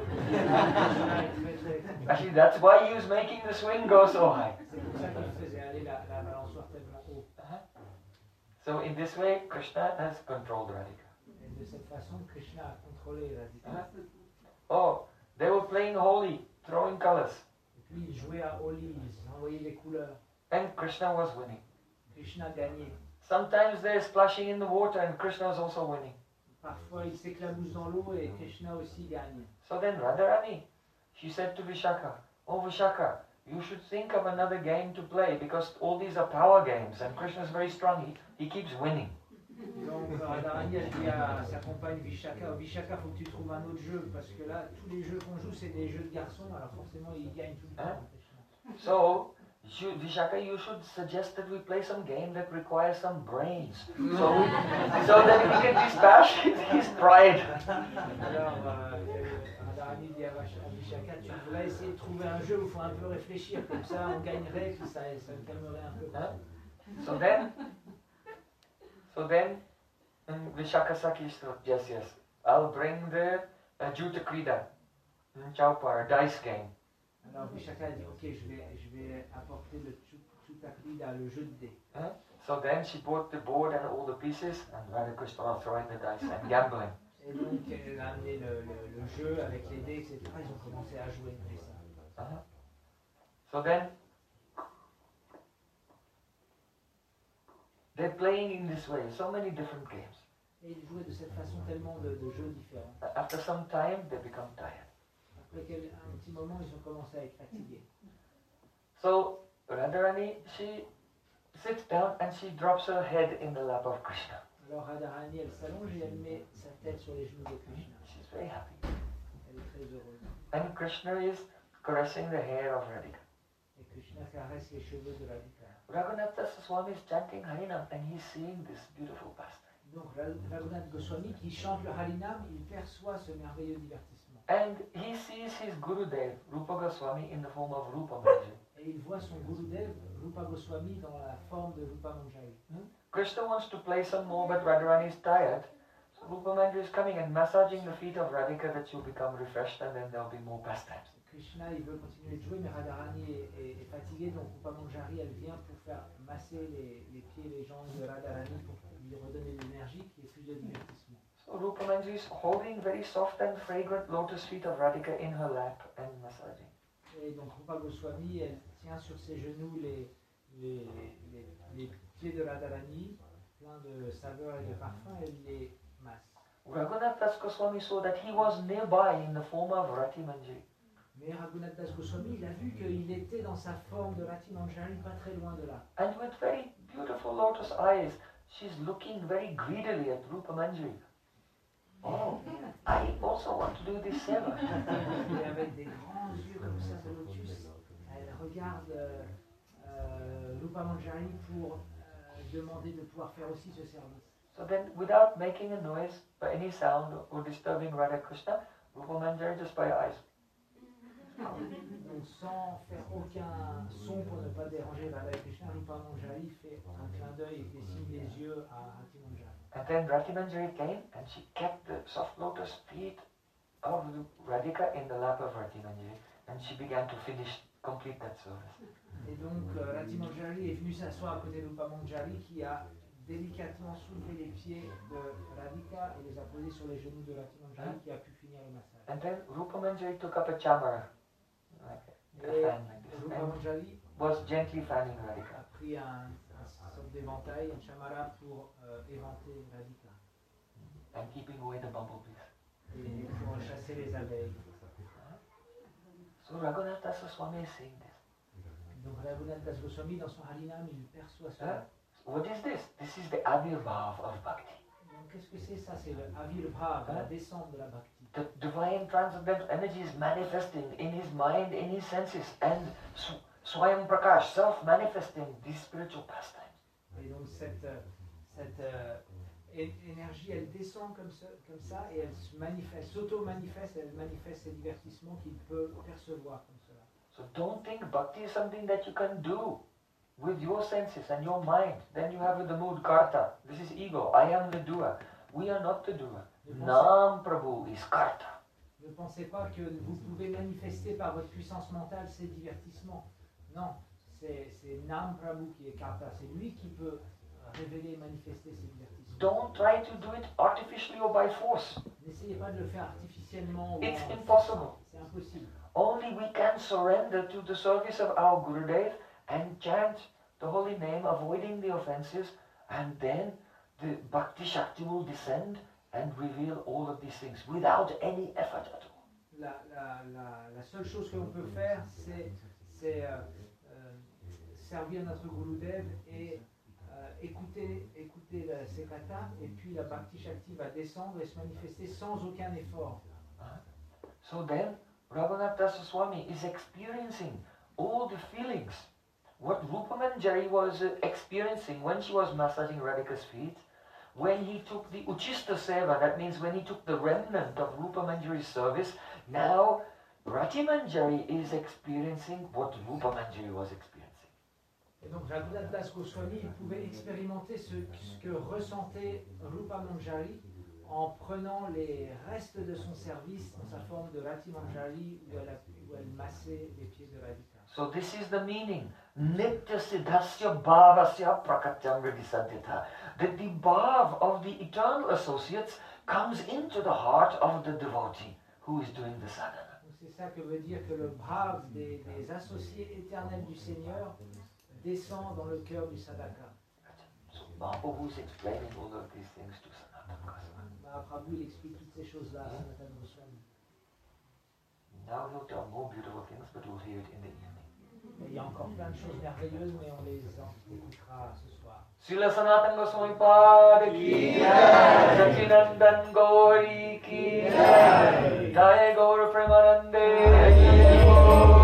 Krishna est très très content. Actually, that's why he was making the swing go so high. C'est pour ça qu'il faisait aller la, la balançoire tellement haut. Uh-huh. So in this way, Krishna has controlled Radhika. Et de cette façon, Krishna a contrôlé Radhika. Uh-huh. Oh, they were playing holy, throwing colors. Et puis ils jouaient à Holi, ils envoyaient les couleurs. And Krishna was winning. Krishna gagnait. Sometimes they're splashing in the water and Krishna is also winning. Parfois il s'éclabousse dans l'eau et Krishna aussi gagne. So then Radharani, she said to Vishaka, oh Vishaka, you should think of another game to play because all these are power games and Krishna is very strong, he, he keeps winning. Donc Radharani elle dit à sa compagne Vishaka, Vishaka faut que tu trouves un autre jeu parce que là tous les jeux qu'on joue c'est des jeux de garçons alors forcément il gagne tout le temps. Hein? So you, Vishaka, you should suggest that we play some game that requires some brains, so we, so that we can dispatch his, his pride. Alors euh, Radharani dit à Vishaka, tu devrais essayer de trouver un jeu où il faut un peu réfléchir comme ça on gagnerait puis ça, ça me calmerait un peu. Hein? So then, so then, um, Vishaka Sakhi said, yes, yes, I'll bring the uh, Juta Krida, um, Chaupar, a dice game. Alors Vishaka a dit ok je vais, je vais apporter le Chutakrida, le jeu de dés. Huh? So then she bought the board and all the pieces and Radhakrishna was throwing the dice and gambling. Et donc elle a amené le, le, le jeu avec les dés, et cetera. Ils ont commencé à jouer et ça. Uh-huh. So then, they're playing in this way, so many different games. Et ils jouaient de cette façon tellement de, de jeux différents. After some time, they become tired. Après quel, un petit moment, ils ont commencé à être fatigués. So Radharani, she sits down and she drops her head in the lap of Krishna. Alors Radharani, elle s'allonge et elle met sa tête sur les genoux de Krishna. She's very happy. Elle est très heureuse. And Krishna is caressing the hair of Radhika. Et Krishna caresse les cheveux de Radhika. Raghunatha Swami is chanting Harinam and he's seeing this beautiful pastime. Donc Raghunath Goswami qui chante le Harinam, il perçoit ce merveilleux divertissement. And he sees his Gurudev, Rupa Goswami, in the form of Rupa Manjari. Et il voit son Gurudev, Rupa Goswami, dans la forme de Rupa Manjari. Hmm? Krishna wants to play some more, but Radharani is tired. So Rupa Manjari is coming and massaging the feet of Radhika that she'll become refreshed and then there'll be more pastimes. Krishna, il veut continuer de jouer, mais Radharani est, est, est fatiguée, donc Rupa Manjari, elle vient pour faire masser les, les pieds et les jambes de Radharani pour lui redonner de l'énergie, qu'il y ait plus de divertissement. So Rupa Manjari is holding very soft and fragrant lotus feet of Radhika in her lap and massaging. Et donc Rupa Goswami, elle tient sur ses genoux les, les, les, les pieds de Radharani, pleins de saveurs et de parfums, et elle les masse. Raghunath Das Goswami saw that he was nearby in the form of Rati Manjari. Mais Raghunath Das Goswami, il a vu qu'il était dans sa forme de Rati Manjari, pas très loin de là. And with very beautiful lotus eyes, she's looking very greedily at Rupa Manjari. Oh, I also want to do this seva. Et avec des grands yeux comme ça de lotus, elle regarde euh, euh, Rupa Manjari pour euh, demander de pouvoir faire aussi ce service. So then, without making a noise or any sound or disturbing Radha Krishna, Rupa Manjari just by her eyes. Donc sans faire aucun son pour ne pas déranger Radha Krishna, Rupa Manjari fait un clin d'œil et dessine les yeux à Rati Manjari. And then Rati Manjari came and she kept the soft lotus feet of Radhika in the lap of Rati Manjari and she began to finish, complete that service. Et donc euh, Rati Manjari est venue s'asseoir à côté de Rupa Manjari qui a délicatement soulevé les pieds de Radhika et les a posés sur les genoux de Rati Manjari qui a pu finir le massage. And then Rupa Manjari took up a chamara, like a, a Et fan like this, Rupa and Manjari was gently fanning Radhika. a pris un, un sorte d'éventail, un chamara pour euh, éventer Radhika And keeping away the bumblebees. et pour chasser les abeilles. So Raghunath Das Swami is saying this. Donc Raghunath Das Goswami dans son Harinam il perçoit cela. Huh? What is this? This is the Avirbhav of Bhakti. Donc qu'est-ce que c'est ça? C'est le Avirbhav, la descente de la Bhakti. The divine transcendental energy is manifesting in his mind, in his senses, and Sw- Swayam Prakash, self-manifesting these spiritual pastimes. Et donc cette, euh, cette euh, é- énergie, elle descend comme ça, comme ça et elle se manifeste, s'auto-manifeste, elle manifeste ces divertissements qu'il peut percevoir comme cela. So don't think Bhakti is something that you can do with your senses and your mind. Then you have the mood karta. This is ego. I am the doer. We are not the doer. Nam Prabhu is karta. Ne pensez pas que vous pouvez manifester par votre puissance mentale ces divertissements. Non, c'est, c'est Nam Prabhu qui est Karta. C'est lui qui peut révéler et manifester ces divertissements. Don't try to do it artificially or by force. N'essayez pas de le faire artificiellement ou It's en- impossible. C'est impossible. Only we can surrender to the service of our Gurudev and chant the holy name, avoiding the offenses, and then the Bhakti Shakti will descend and reveal all of these things without any effort at all. La, la, la, la seule chose que l'on peut faire, c'est, c'est euh, euh, servir notre Gurudev et euh, écouter, écouter la, ses kathas, et puis la Bhakti Shakti va descendre et se manifester sans aucun effort. So then, Raghunath Das Swami is experiencing all the feelings. What Rupa Manjari was uh, experiencing when she was massaging Radhika's feet, when he took the Uchista Seva, that means when he took the remnant of Rupa Manjari's service, now Rati Manjari is experiencing what Rupa Manjari was experiencing. Et donc Raghunath Das Goswami, il pouvait expérimenter ce, ce que ressentait Rupa Manjari en prenant les restes de son service dans sa forme de Rati Manjari où elle, a, où elle massait les pieds de Radhika. So this is the meaning. Nitya siddhasya bhavasya prakatyam vidisadyata. That the bhav of the eternal associates comes into the heart of the devotee who is doing the sadhana. Donc c'est ça que veut dire que le bhav des, des associés éternels du Seigneur descend dans le cœur du sadhaka. So Mahaprabhu is explaining all of these things to Sanatana Goswami. Mahaprabhu il explique toutes ces choses-là à Sanatana Goswami. Now he'll tell more beautiful things, but we'll hear it in the evening. Et il y a encore plein de choses merveilleuses, mais on les en écoutera ce soir. Srila Sanatana Goswami Pad ki jai, Sachidananda Gauri ki jai, Jai Gaur Premanande.